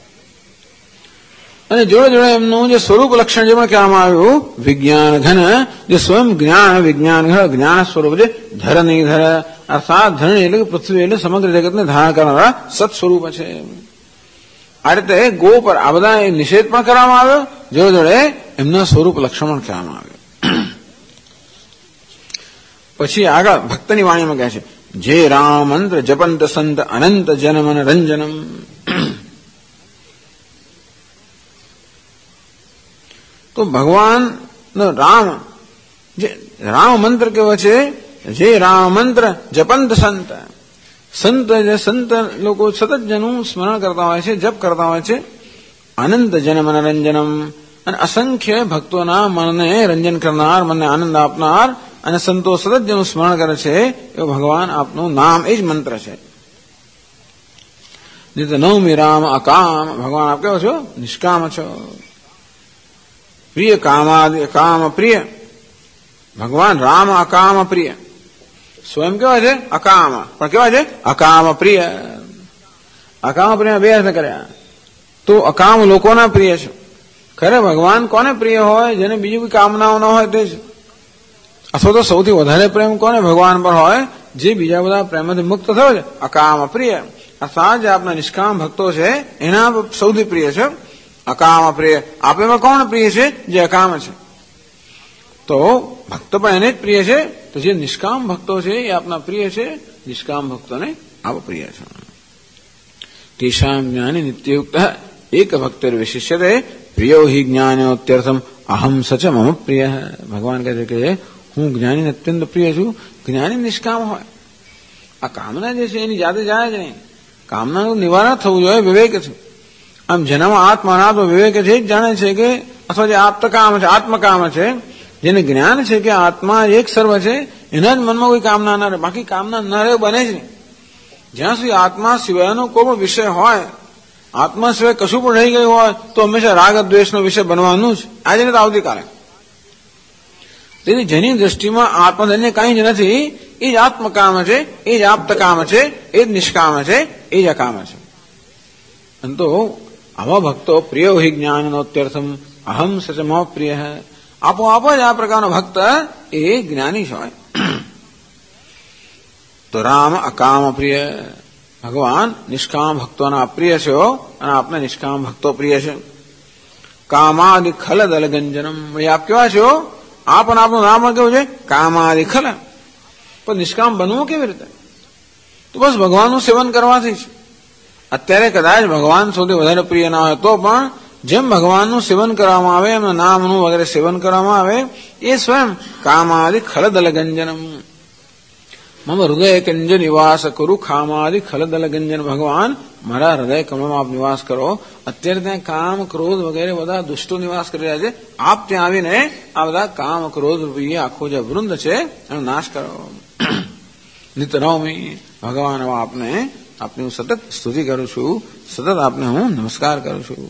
अने जोड़े जोड़े एमनुं जे स्वरूप लक्षण जे पण कहेवामां आव्युं विज्ञान घन जे स्वयं ज्ञान विज्ञान घन ज्ञान स्वरूप जे धरणीधर अर्थात धरणी एटले पृथ्वी एटले समग्र जगतने धारण करनारा सत्स्वरूप छे आ रीते गो पर आ बधा निषेध पण करवामां आव्यो जोड़े जोड़े एमना स्वरूप लक्षण पण कहेवामां आव्यो पछी आगळ भक्तनी वाणीमां कहे छे जे राम मंत्र जपंत संत अनंत जनमन रंजनम तो भगवान राम जे राम मंत्र केवो छे जे राम मंत्र जपंत संत संत लोग सतत जनु स्मरण करता होय छे जप करता होय छे अनंत जन मनोरंजनम અને અસંખ્ય ભક્તોના મનને રંજન કરનાર, મનને આનંદ આપનાર અને સંતો સતત જેનું સ્મરણ કરે છે એવું ભગવાન આપનું નામ એ જ મંત્ર છે. નવમી રામ અકામ, ભગવાન આપ કેવો છો? નિષ્કામ છો. પ્રિય કામાદિ અકામ પ્રિય, ભગવાન રામ અકામ પ્રિય. સ્વયં કેવા છે? અકામ, પણ કેવા છે? અકામ પ્રિય. અકામ પ્રિય બે અર્થ કર્યા. તો અકામ લોકોના પ્રિય છે. ખરે ભગવાન કોને પ્રિય હોય? જેને બીજી કોઈ કામનાઓ ન હોય તે જ. અથવા તો સૌથી વધારે પ્રેમ કોને ભગવાન પર હોય? જે બીજા બધા પ્રેમથી મુક્ત થયો છે. અકામ પ્રિય. અર્થાત જે આપના નિષ્કામ ભક્તો છે એના સૌથી પ્રિય છે અકામ પ્રિય. આપેમાં કોણ પ્રિય છે? જે અકામ છે. તો ભક્તો પણ એને જ પ્રિય છે. તો જે નિષ્કામ ભક્તો છે એ આપના પ્રિય છે, નિષ્કામ ભક્તોને આપ પ્રિય છે. તેષામ જ્ઞાની નિત્યયુક્ત એક ભક્તિર વિશિષ્યતે પ્રિયો હિ જ્ઞાનોત્યર્થમ અહમ સચ મમ પ્રિય. ભગવાન કહે છે કે હું જ્ઞાની અત્યંત પ્રિય છું. જ્ઞાની નિષ્કામ હોય. આ કામના જે છે એની જાતે જાય જ નહીં. કામનાનું નિવારણ થવું જોઈએ વિવેક છે. આમ જેનામાં આત્માના તો વિવેક છે જ જાણે છે કે, અથવા જે આપ્તકામ છે, આત્મકામ છે, જેને જ્ઞાન છે કે આત્મા એક સર્વ છે, એના જ મનમાં કોઈ કામના ન રહે. બાકી કામના ન રહે બને જ નહીં. જ્યાં સુધી આત્મા સિવાયનો કોઈ પણ વિષય હોય, આત્મા સિવાય કશું પણ રહી ગયું હોય તો હંમેશા રાગ દ્વેષનો વિષય બનવાનું જ. આજે ને તો આવતીકાલે. તેથી જેની દ્રષ્ટિમાં આત્મધન્ય કંઈ જ નથી, એ જ આત્મકામ છે, એ જ આપ્તકામ છે, એ જ નિષ્કામ છે, એ જ અકામ છે. તો આવા ભક્તો પ્રિયો હિ જ્ઞાનોત્યર્થમ અહમ સચમ પ્રિય. આપોઆપ જ આ પ્રકારનો ભક્ત એ જ્ઞાની જ હોય. તો રામ અકામ પ્રિય, ભગવાન નિષ્કામ ભક્તોના પ્રિય છે અને આપને નિષ્કામ ભક્તો પ્રિય છે. કામાદિ ખલ દલગંજનમ, આપ કેવા છો? આપ અને આપનું નામ કેવું છે? કામાદિ ખલ. પણ નિષ્કામ બનવું કેવી રીતે? તો બસ ભગવાનનું સેવન કરવાથી જ. અત્યારે કદાચ ભગવાન સૌથી વધારે પ્રિય ના હોય તો પણ જેમ ભગવાનનું સેવન કરવામાં આવે, એમના નામનું વગેરે સેવન કરવામાં આવે, એ સ્વયં કામાદિ ખલ દલગંજનમ. મમ હૃદય કંજ નિવાસ કરું ખામાદિ ખલ દલગંજન. ભગવાન મારા હૃદય કમળમાં આપ નિવાસ કરો. અત્યારે ત્યાં કામ ક્રોધ વગેરે બધા દુષ્ટો નિવાસ કરી રહ્યા છે. આપ ત્યાં આવીને આ બધા કામ ક્રોધ રૂપી આખો જે વૃંદ છે એનો નાશ કરો. નિત નવમી, ભગવાન આપને આપની હું સતત સ્તુતિ કરું છું, સતત આપને હું નમસ્કાર કરું છું.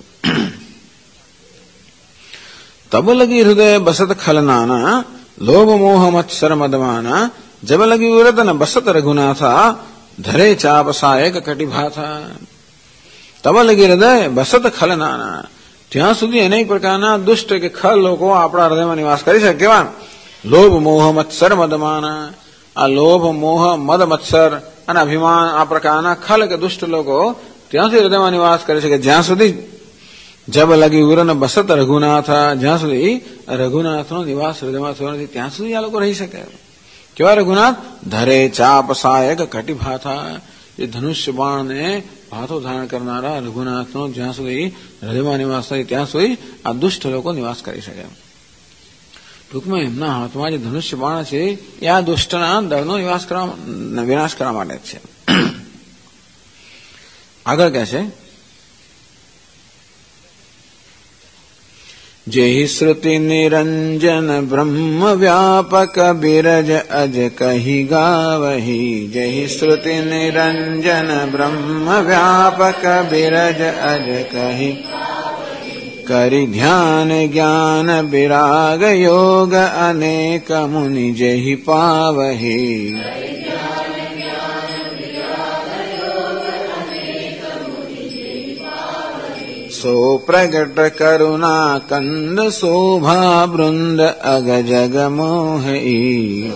તબ લગી હૃદય બસત ખલનાના લોભ મોહ મત્સર મદમાના જબ લગી ઉરતન બસત રઘુનાથા ધરે ચાપ સાયક કટિભાથા. તબ લગી હૃદય બસત ખલનાના, જ્યાં સુધી અનેક પ્રકારના દુષ્ટ કે ખલ લોકો આપણા હૃદયમાં નિવાસ કરી શકે. કેવા? લોભ મોહ મત્સર મદમાના. આ લોભ મોહ મદ મત્સર અને અભિમાન આ પ્રકારના ખલ કે દુષ્ટ લોકો ત્યાંથી હૃદયમાં નિવાસ કરે છે કે જ્યાં સુધી જબ લગી ઉરન બસત રઘુનાથ, જ્યાં સુધી રઘુનાથનો નિવાસ હૃદયમાં થયો નથી ત્યાં સુધી આ લોકો રહી શકે. કેવા રઘુનાથ? ધરે ચાપ સાયક કટિભાથા. એ ધનુષ્ય બાણને હાથો ધારણ કરનારા રઘુનાથનો જ્યાં સુધી હૃદયમાં નિવાસ થાય ત્યાં સુધી આ દુષ્ટ લોકો નિવાસ કરી શકે. ટૂંકમાં એમના હાથમાં જે ધનુષ્ય બાણ છે એ આ દુષ્ટના દળનો વિનાશ કરવા માટે જ છે. આગળ કહે છે, જેહિ શ્રુતિ નિરંજન બ્રહ્મ વ્યાપક બિરજ અજ કહી ગાવહી. જેહિ શ્રુતિ નિરંજન બ્રહ્મ વ્યાપક બિરજ અજ કહી કરી ધ્યાન જ્ઞાન વિરાગ યોગ અનેક મુનિ જેહિ પાવહી. સો પ્રગટ કરુણા કંદ શોભા વૃંદ અગ જગ મોહી.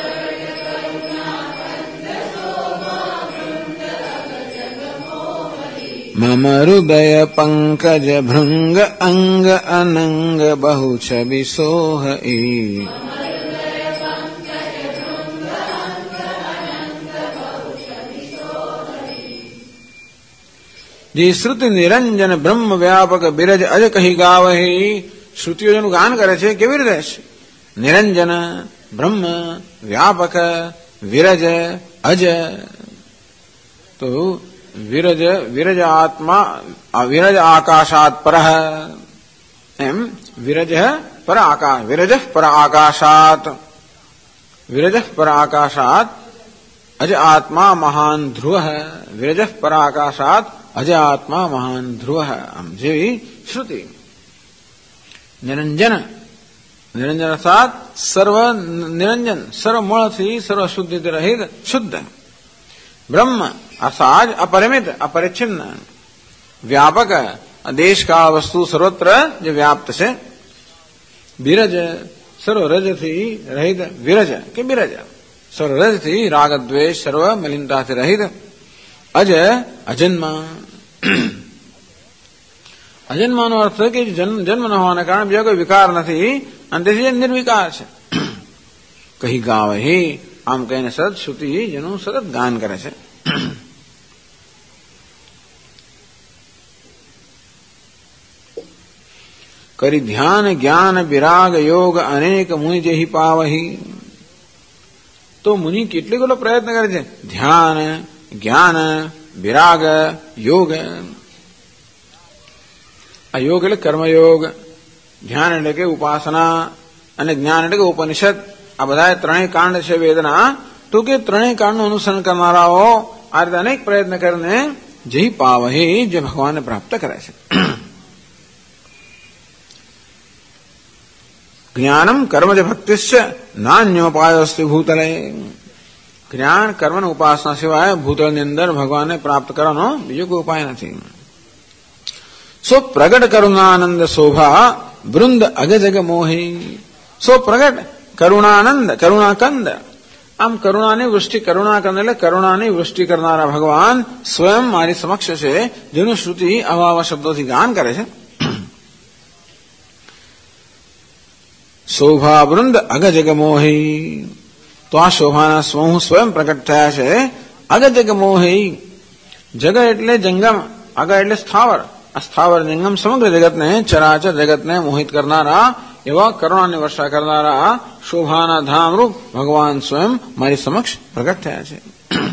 મમ હૃદય પંકજ ભૃંગ અંગ અનંગ બહુ છબી સોહી. જે શ્રુતિ નિરંજન બ્રહ્મ વ્યાપક બિરજ અજ કહી ગાવહી. શ્રુતિઓ જેનું ગાન કરે છે કેવી રીતે છે? નિરંજન બ્રહ્મ વ્યાપક વિરજ અજ. તો વિરજ આત્મા, વિરજ આકાશાત પરઃ, એમ विरजः पर आकाश, विरजः पर आकाशात्, विरजः पर आकाशात् अज आत्मा महान ध्रुव है, विरजः पर आकाशात् अज आत्मा महान ध्रुव है। हम जेवी श्रुति। निरंजन, निरंजन अर्थात सर्व निरंजन, सर्व मूलથી सर्व शुद्धि रहित शुद्ध। ब्रह्म अर्थात अपरिमित अपरिच्छिन्न, व्यापक देश का वस्तु सर्वत्र जो व्याप्त से। विरज सर्व रज थी रहित, विरज के विरज सर्व रज थी राग द्वेष सर्व मलिनता से रहित। अज अजन्मा, अजन्माનો અર્થ કે જન્મ ન હોવાના કારણે બીજા કોઈ વિકાર નથી અને તેથી નિર્વિકાર છે। કહી ગાવ હે, આમ કહીને સતત શ્રુતિ જેનું સતત ગાન કરે છે। કરી ધ્યાન જ્ઞાન વિરાગ યોગ અનેક મુનિ જેહી પાવહી। તો મુનિ કેટલી બધો પ્રયત્ન કરે છે, ધ્યાન જ્ઞાન વિરાગ યોગ। આ યોગ એટલે કર્મયોગ, ધ્યાન એટલે કે ઉપાસના અને જ્ઞાન એટલે કે ઉપનિષદ। આ બધા ત્રણેય કાંડ છે વેદના। તો કે ત્રણેય કાંડનું અનુસરણ કરનારાઓ આ રીતે અનેક પ્રયત્ન કરીને જય પાવહે, જે ભગવાનને પ્રાપ્ત કરે છે। જ્ઞાનમ કર્મજ ભક્તિશ્ચ નાન્યોપાયોસ્તિ ભૂતલે। જ્ઞાન કર્મ અને ઉપાસના સિવાય ભૂતળની અંદર ભગવાનને પ્રાપ્ત કરવાનો બીજો કોઈ ઉપાય નથી। સો પ્રગટ કરુણાનંદ શોભા વૃંદ અગજગ મોહી। સો પ્રગટ કરુણાનંદ કરુણાકંદ, આમ કરુણાની વૃષ્ટિ, કરુણાકંદ એટલે કરુણાની વૃષ્ટિ કરનારા ભગવાન સ્વયં મારી સમક્ષ છે, જેનું શ્રુતિ આવા આવા શબ્દોથી ગાન કરે છે। શોભા વૃંદ અગજગ મોહી, તો આ શોભાના સમૂહ સ્વયં પ્રગટ થયા છે। અગજગ મોહી, જગ એટલે જંગમ, અગ એટલે સ્થાવર, આ સ્થાવર જંગમ સમગ્ર જગતને, ચરાચર જગતને મોહિત કરનારા એવા કરુણાની વર્ષા કરનારા શોભાના ધામરૂપ ભગવાન સ્વયં મારી સમક્ષ પ્રગટ થયા છે।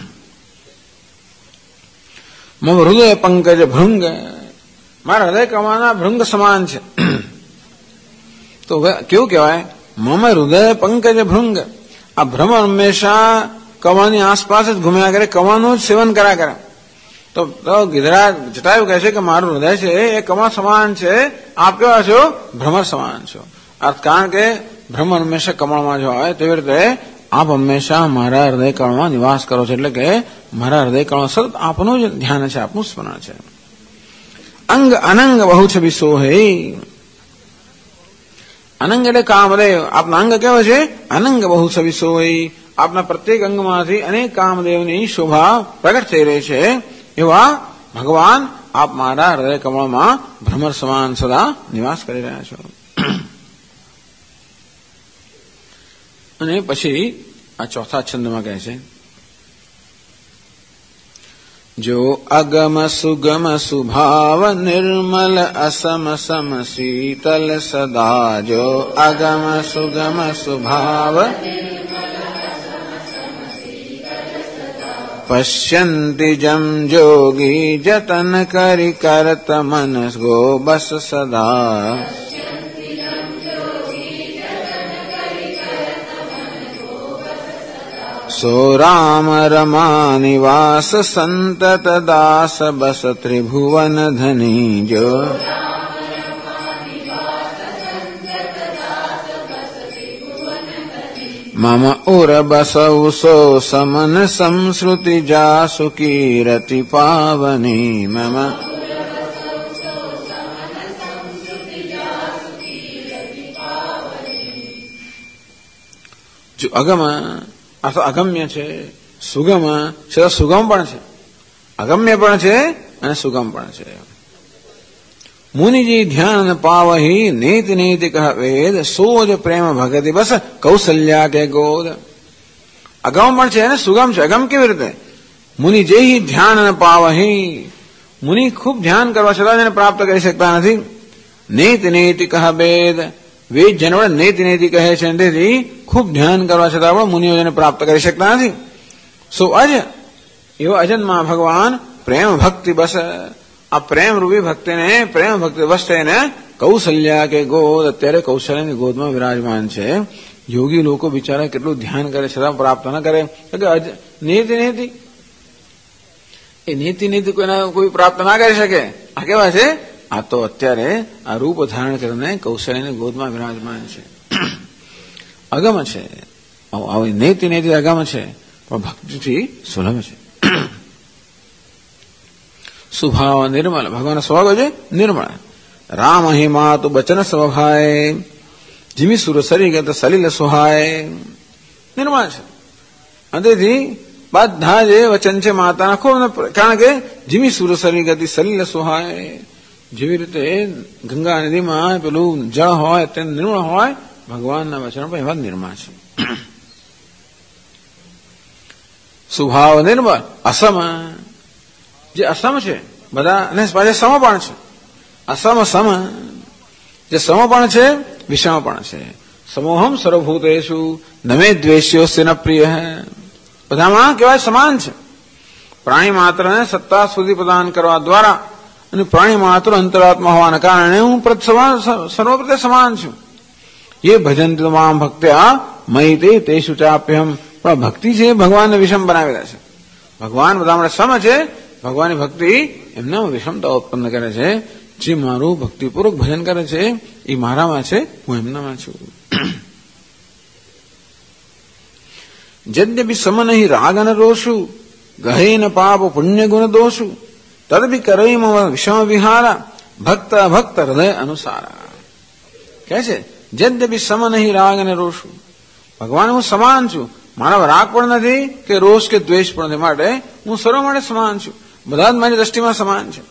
મમ હૃદય પંકજ ભૃંગ, મારા હૃદય કમાના ભૃંગ સમાન છે। તો કેવું કહેવાય, મમ હૃદય પંકજ ભૃંગ। આ ભ્રમર હંમેશા કમળની આસપાસ જ ઘૂમ્યા કરે, કમળનું જ સેવન કર્યા કરે। તો ગિધરા જટાયુ કહે છે કે મારું હૃદય છે એ કમળ સમાન છે, આપ કેવા છો, ભ્રમર સમાન છો। અર્થ કારણ કે ભ્રમર હંમેશા કમળમાં જો હોય તેવી રીતે આપ હંમેશા મારા હૃદય કમળમાં નિવાસ કરો છો, એટલે કે મારા હૃદય કમળ સતત આપનું જ ધ્યાન છે, આપનું સ્મરણ છે। અંગ અનંગ બહુ છબી સોહે, અનંગ એટલે કામદેવ, આપના અંગ કેવો છે, અનંગ બહુ છબી સોહે। આપના પ્રત્યેક અંગમાંથી અનેક કામદેવની શોભા પ્રગટ થઈ રહી છે, એવા ભગવાન આપ મારા હૃદય કમળમાં ભ્રમર સમાન સદા નિવાસ કરી રહ્યા છો। અને પછી આ ચોથા છંદમાં કહે છે, જો અગમ સુગમ સુભાવ નિર્મલ અસમ સમ શીતલ સદા। જો અગમ સુગમ સુભાવ પશ્યંતિ જમ જોગી જતન કરી કરત મનસ ગો બસ સદા। સો રામ રમા નિવાસ સંતત દાસ બસ ત્રિભુવન ધની। જો મમ ઉર બસૌ સો સમન સંસ્રુતિ જાસુ કીરતિ પાવની। મમ જો અગમ અર્થ અગમ્ય છે, સુગમ છે, સુગમ પણ છે, અગમ્ય પણ છે અને સુગમ પણ છે। મુનિજી ધ્યાન પાવહી નીતિ નીતિ કહ વેદ, સોજ પ્રેમ ભગતિ બસ કૌશલ્યા કે ગોદ। અગમ પણ છે અને સુગમ છે। અગમ કેવી રીતે, મુનિ જેહી ધ્યાન પાવહી, મુનિ ખૂબ ધ્યાન કરવા છતાં એને પ્રાપ્ત કરી શકતા નથી। નીતિ નીતિ કહ વેદ, વેદ જેને વડે નીતિ નીતિ કહે છે, તેથી ખૂબ ધ્યાન કરવા છતાં પણ મુનિઓ તેને પ્રાપ્ત કરી શકતા નથી। સો અજ એવો અજન્મા ભગવાન પ્રેમ ભક્તિ બસ, આ પ્રેમ રૂપી ભક્તિને, પ્રેમ ભક્તિ વશ થઈને કૌશલ્યા કે ગોદ, અત્યારે કૌશલ્યાની ગોદમાં વિરાજમાન છે. યોગી લોકો બિચારા કેટલું ધ્યાન કરે છતાં પ્રાપ્ત ન કરે. નીતિ એ નીતિ કોઈ પ્રાપ્ત ના કરી શકે. આ કેવા છે? આ તો અત્યારે આ રૂપ ધારણ કરીને કૌશલ્યની ગોદમાં વિરાજમાન છે. અગમ છે. નીતિ અગમ છે, પણ ભક્તિથી સુલભ છે. સ્વભાવ નિર્મલ, ભગવાન સ્વભાવ છે નિર્મળ. રામ હિમા તો બચન સ્વભાય, જીમી સુર સરીગત સલીલ સુહાય. નિર્મળ છે. અંતેથી બધા જે વચન છે માતાના ખૂબ, કારણ કે જીમી સુર સરીગતિ સલીલ સુહાય. જેવી રીતે ગંગા નદીમાં પેલું જળ હોય તે નિર્મળ હોય, ભગવાનના વચનો પણ એવા નિર્મળ છે. સ્વભાવ નિર્મળ. અસમ, જે અસમ છે બધા, અને પાછા સમ પણ છે. અસમ સમ, જે સમ પણ છે વિષમ પણ છે. સમોહમ સર્વભૂતેષુ નમે દ્વેષ્યોસ્ય ન પ્રિય. બધામાં કહેવાય સમાન છે. પ્રાણી માત્રને સત્તા સુધી પ્રદાન કરવા દ્વારા અને પ્રાણી માત્ર અંતરાત્મા હોવાના કારણે હું સર્વપ્રત્યે સમાન છું. એ ભજન તમામ ભક્ત્યા મયી તે તેષુ ચાપ્યહમ. પણ ભક્તિ છે ભગવાનને વિષમ બનાવેલા છે. ભગવાન બધા સમ છે, ભગવાનની ભક્તિ એમના વિષમતા ઉત્પન્ન કરે છે. જે મારું ભક્તિપૂર્વક ભજન કરે છે એ મારામાં છે, હું એમનામાં છું. જદ્યપી સમ નહીં રાગ ન રોષુ, ગહે ન પાપ પુણ્ય ગુણ દોષુ, તદપી કરઈ મમ વિષમ વિહારા, ભક્ત ભક્ત હૃદય અનુસારા. કે છે જદ્યપી સમ નહીં રાગ અને રોષુ, ભગવાન હું સમાન છું. મારા રાગ પણ નથી કે રોષ કે દ્વેષ પણ નથી, માટે હું સર્વ માટે સમાન છું. બધા જ મારી દ્રષ્ટિમાં સમાન છે.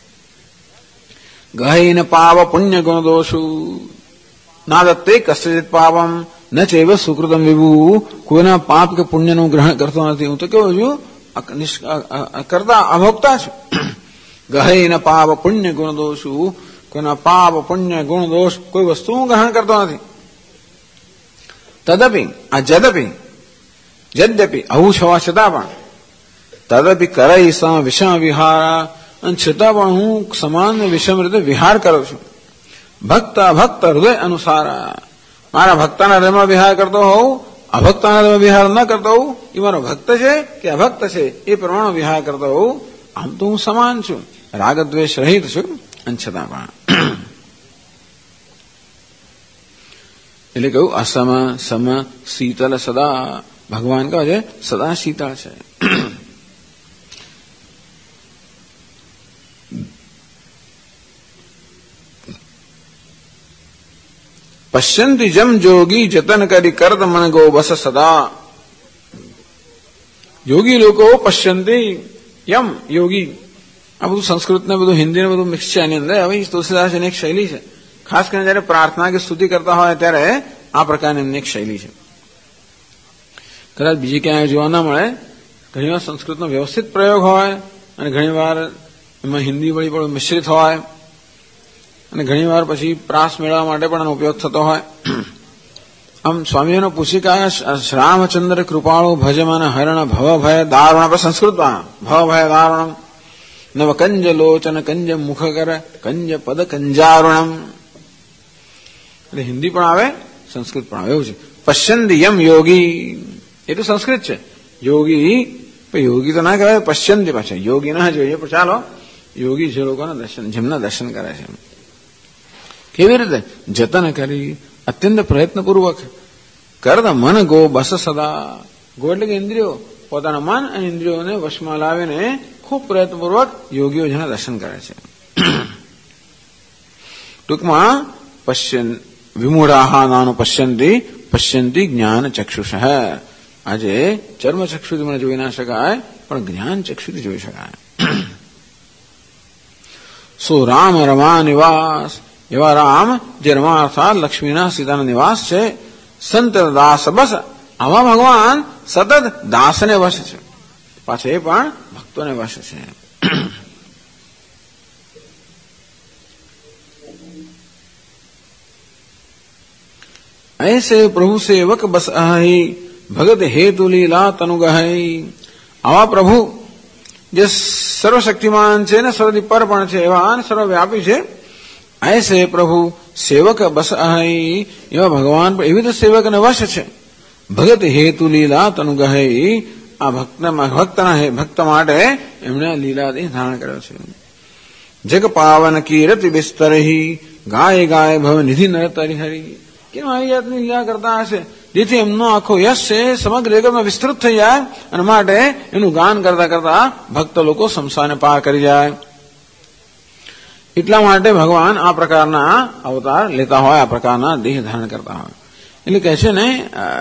ગહૈન પાપ પુણ્ય ગુણ દોષુ, ના દત્તે કશ્ચિત પાપમ ન ચૈવ સુકૃતમ વિભુ. કોઈના પાપ કે પુણ્યનું ગ્રહણ કરતો નથી. હું તો કેવું છું, કરતા અભોગતા છું. ગહૈન પાપ પુણ્ય ગુણ દોષુ, કોઈના પાપ પુણ્ય ગુણ દોષ કોઈ વસ્તુ હું ગ્રહણ કરતો નથી. તદપી, આ જદ્યપી આવું છવા છતાં પણ, તદપી કરઈ સમ વિષમ વિહારા, અને છતાં પણ હું સમાન વિષમ રીતે વિહાર કરું છું. ભક્ત ભક્ત હૃદય અનુસારા, મારા ભક્તના હૃદયમાં વિહાર કરતો હોઉં, અભક્તના હૃદયમાં વિહાર ન કરતો હોઉં, એ મારો ભક્ત છે કે અભક્ત છે એ પ્રમાણે વિહાર કરતો હોઉં. આમ તો હું સમાન છું, રાગદ્વેષ રહિત છું, અને છતાં પણ. એટલે કહ્યું અસમ સમ શીતલ સદા. ભગવાન કહે છે સદા શીતળ છે. પશ્યંતિ જમ જોગી જતન કરી કરત મન ગો બસ સદા. યોગી લોકો પશ્યંતિ યમ યોગી. આ બધું સંસ્કૃત ને બધું હિન્દી ને બધું મિક્સ છે આની અંદર. હવે તુલસીદાસની એક શૈલી છે, ખાસ કરીને જયારે પ્રાર્થના કે સ્તુતિ કરતા હોય ત્યારે આ પ્રકારની એમની એક શૈલી છે. કદાચ બીજી ક્યાંય જોવા ના મળે. ઘણીવાર સંસ્કૃતનો વ્યવસ્થિત પ્રયોગ હોય અને ઘણીવાર એમાં હિન્દી વળી પણ મિશ્રિત હોય, અને ઘણીવાર પછી પ્રાસ મેળવવા માટે પણ એનો ઉપયોગ થતો હોય. આમ સ્વામીઓનો પૂછિકા રામચંદ્ર કૃપાળુ ભજમન હરણ ભવ ભય દારુણ. આપણે સંસ્કૃતમાં ભવ ભય દારુણમ નવ કંજ લોચન કંજ મુખ કર કંજ પદ કંજારુણમ. એટલે હિન્દી પણ આવે, સંસ્કૃત પણ આવે, એવું છે. પશ્યંતિ યમ યોગી, એ તો સંસ્કૃત છે. યોગી તો ના કહેવાય, પશ્યંતિ પાછા યોગી ના જોઈએ, પણ ચાલો યોગી જે લોકોના દર્શન, જેમના દર્શન કરે છે. કેવી રીતે? જતન કરી, અત્યંત પ્રયત્નપૂર્વક. કરદ મન ગો બસ સદા. ગો એટલે કે ઇન્દ્રિયો, પોતાના મન અને ઇન્દ્રિયોને વશમાં લાવીને ખૂબ પ્રયત્નપૂર્વક યોગીઓ જેના દર્શન કરે છે. ટૂંકમાં પશ્યન વિમૂઢાહા નાનું પશ્યંતિ જ્ઞાન ચક્ષુષ. આજે ચર્મ ચક્ષુથી મને જોઈ ના શકાય, પણ જ્ઞાન ચક્ષુથી જોઈ શકાય. સો રામ રમા નિવાસ, એવા રામ જે રમા અર્થાત લક્ષ્મીના સીતાના નિવાસ છે. સંત દાસ બસ, આવા ભગવાન સતત દાસને વશ છે, પાછા એ પણ ભક્તોને વશ છે. ऐसे प्रभु सेवक बस अहि भगत हेतु लीला तनु गहई. આવા પ્રભુ જે સર્વશક્તિમાન છે ને સર્વથી પર પણ છે, એવા સર્વવ્યાપી છે, ऐसे प्रभु सेवक बस अहई एवं भगवान पर एवं सेवक ने वश छे भगत हेतु लीला तनु गहई आ भक्त माटे एमणे लीलादी धारण कर्यो छे जग पावन कीरति बिस्तरही गाय गाय भव निधि नर तरिहरी केम આવી જાતની લીલા કરતા હશે જેથી એમનો આખો યશ છે સમગ્ર જગતમાં વિસ્તૃત થઈ જાય અને માટે એનું ગાન કરતા કરતા ભક્ત લોકો સંસારને પાર કરી જાય એટલા માટે ભગવાન આ પ્રકારના અવતાર લેતા હોય આ પ્રકારના દેહ ધારણ કરતા હોય એટલે કહે છે ને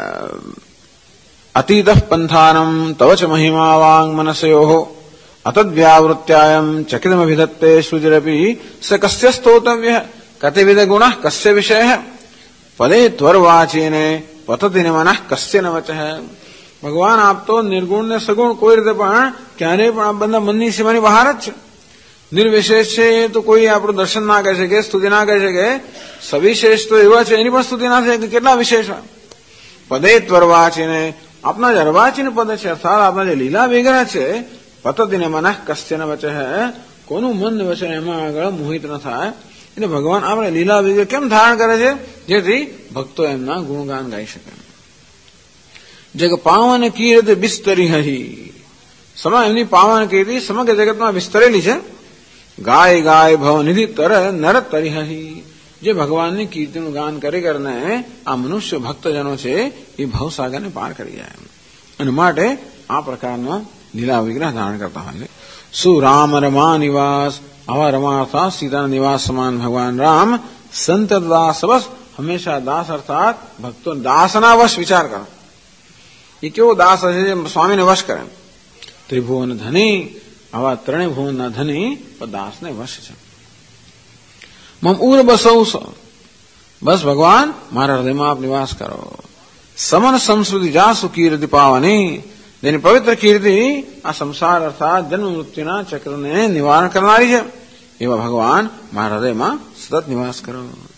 અતીત પંથાનમ તવ ચ મહિમા વાંગ મનસયો અતદ્વ્યાવૃત્યાયમ ચકિતમભિધત્તે શ્રુતિરપી સ કસ્ય સ્તોતવ્ય કતિવિધ ગુણઃ કસ્ય વિષયઃ પદે ત્વરવાચીને પતતિને મનઃ કસ્ય ન વચઃ ભગવાન આપ તો નિર્ગુણ ને સગુણ કોઈ રીતે પણ ક્યારેય પણ આ બધા મનની સીમાની બહાર જ છે નિર્વિશેષ છે તો કોઈ આપણું દર્શન ના કરી શકે સ્તુતિ ના કરી શકે સવિશેષ તો એવા છે એની પણ સ્તુતિ ના થાય કે કેટલા વિશેષ હોય પદે ત્વરવાચીને આપના જે અર્વાચીન પદ છે અર્થાત આપના જે લીલા વિગ્રહ છે પતતિને મનઃ કસ્ય ન વચઃ કોનું મન વચન એમાં આગળ મોહિત ન થાય એટલે ભગવાન આપણે લીલા વિગ્રહ કેમ ધારણ કરે છે જેથી ભક્તો એમના ગુણગાન ગાઈ શકે જગ પાવન કીર્તિ બિસ્તરી હહી એમની પાવન કીર્તિ સમગ્ર જગતમાં વિસ્તરેલી છે ગાય ગાય ભવ નિધિ તર નર તરિહી જે ભગવાનની કીર્તિનું ગાન કરી કરીને આ મનુષ્ય ભક્તજનો છે એ ભવસાગરને પાર કરી જાય અને માટે આ પ્રકારનો લીલા વિગ્રહ ધારણ કરતા હોય છે શું રામ રમા નિવાસ આવા રમા અર્થાત સીતાના નિવાસ સમાન ભગવાન રામ સંત દાસ વશ હંમેશા દાસ અર્થાત ભક્તો દાસના વશ વિચાર કરો એ કેવો દાસ હશે જે સ્વામીને વશ કરે ત્રિભુવન ધની આવા ત્રણેય ભુવનના ધની દાસને વશ છે મમ ઉર બસૌ બસ ભગવાન મારા હૃદયમાં આપ નિવાસ કરો સમન સંસ્કૃતિ જાસુ કીર્તિ પાવાની જેની પવિત્ર કીર્તિ આ સંસાર અર્થાત જન્મ મૃત્યુના ચક્રને નિવારણ કરનારી છે એવા ભગવાન મારા હૃદયમાં સતત નિવાસ કરો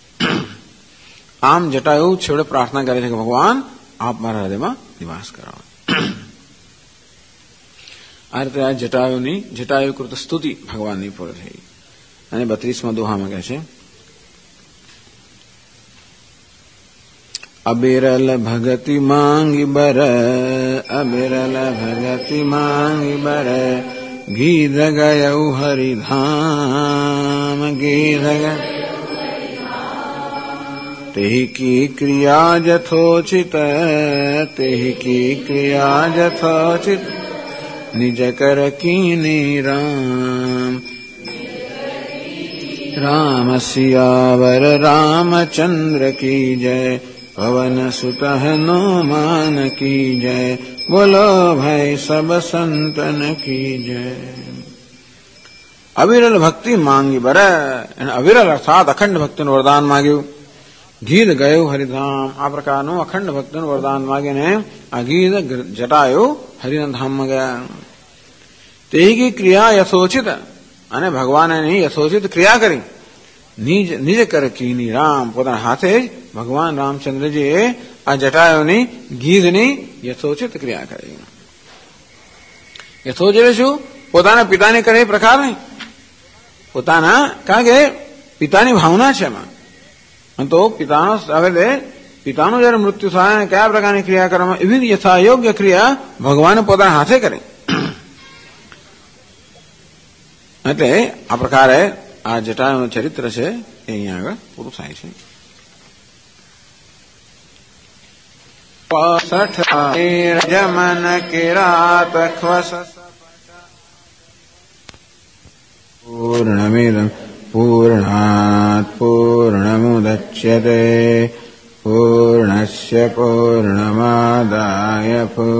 આમ જટાયુ છેવટે પ્રાર્થના કરે છે કે ભગવાન આપ મારા હૃદયમાં નિવાસ કરો આ રીતે આ જટાયુકૃત સ્તુતિ ભગવાનની પૂરી થઈ અને 32મા દોહામાં કહે છે અબિરલ ભગતિ માંગી બર અબિરલ ભગતિ માંગી બર ગીધ ગયઉ હરિધામ ગીધ તેહી કી ક્રિયા જથોચિત તેહી કી ક્રિયા જથોચિત નિજ કર કીની રામ राम सियावर रामचंद्र की जय पवन सुत हनुमान की जय बोलो भाई सब संतन की जय અવિરલ ભક્તિ માંગી બર એને અવિરલ અર્થાત અખંડ ભક્તિનું વરદાન માંગ્યું ગીધ ગયું હરિધામ આ પ્રકારનું અખંડ ભક્તિનું વરદાન માંગીને આ ગીધ જટાયું હરિના ધામમાં ગયા તેની ક્રિયા યથોચિત અને ભગવાને એની યથોચિત ક્રિયા કરી નિજ કર કીની રામ પોતાના હાથે જ ભગવાન રામચંદ્રજીએ આ જટાયુની ગીધની યથોચિત ક્રિયા કરી યથોચિત શું પોતાના પિતાની કરે એ પ્રકાર નહીં પોતાના કારણ કે પિતાની ભાવના છે એમાં તો પિતાનો હવે પિતાનું જયારે મૃત્યુ થાય અને કયા પ્રકારની ક્રિયા કરવામાં એવી યથા યોગ્ય ક્રિયા ભગવાને પોતાના હાથે કરી એટલે આ પ્રકારે આ જટાયુનું ચરિત્ર છે એ અહીંયા આગળ પૂરું થાય છે જમન કિરાત ખ્વસ પૂર્ણમિદં પૂર્ણાત પૂર્ણમુદચ્યતે પૂર્ણસ્ય પૂર્ણમાદાય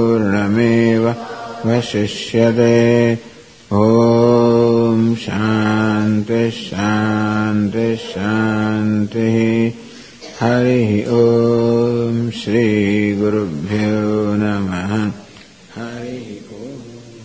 પૂર્ણમેવાવશિષ્યતે ओम शांति शांति शांति हरि ओम श्री गुरुभ्यो नमः हरि ओम।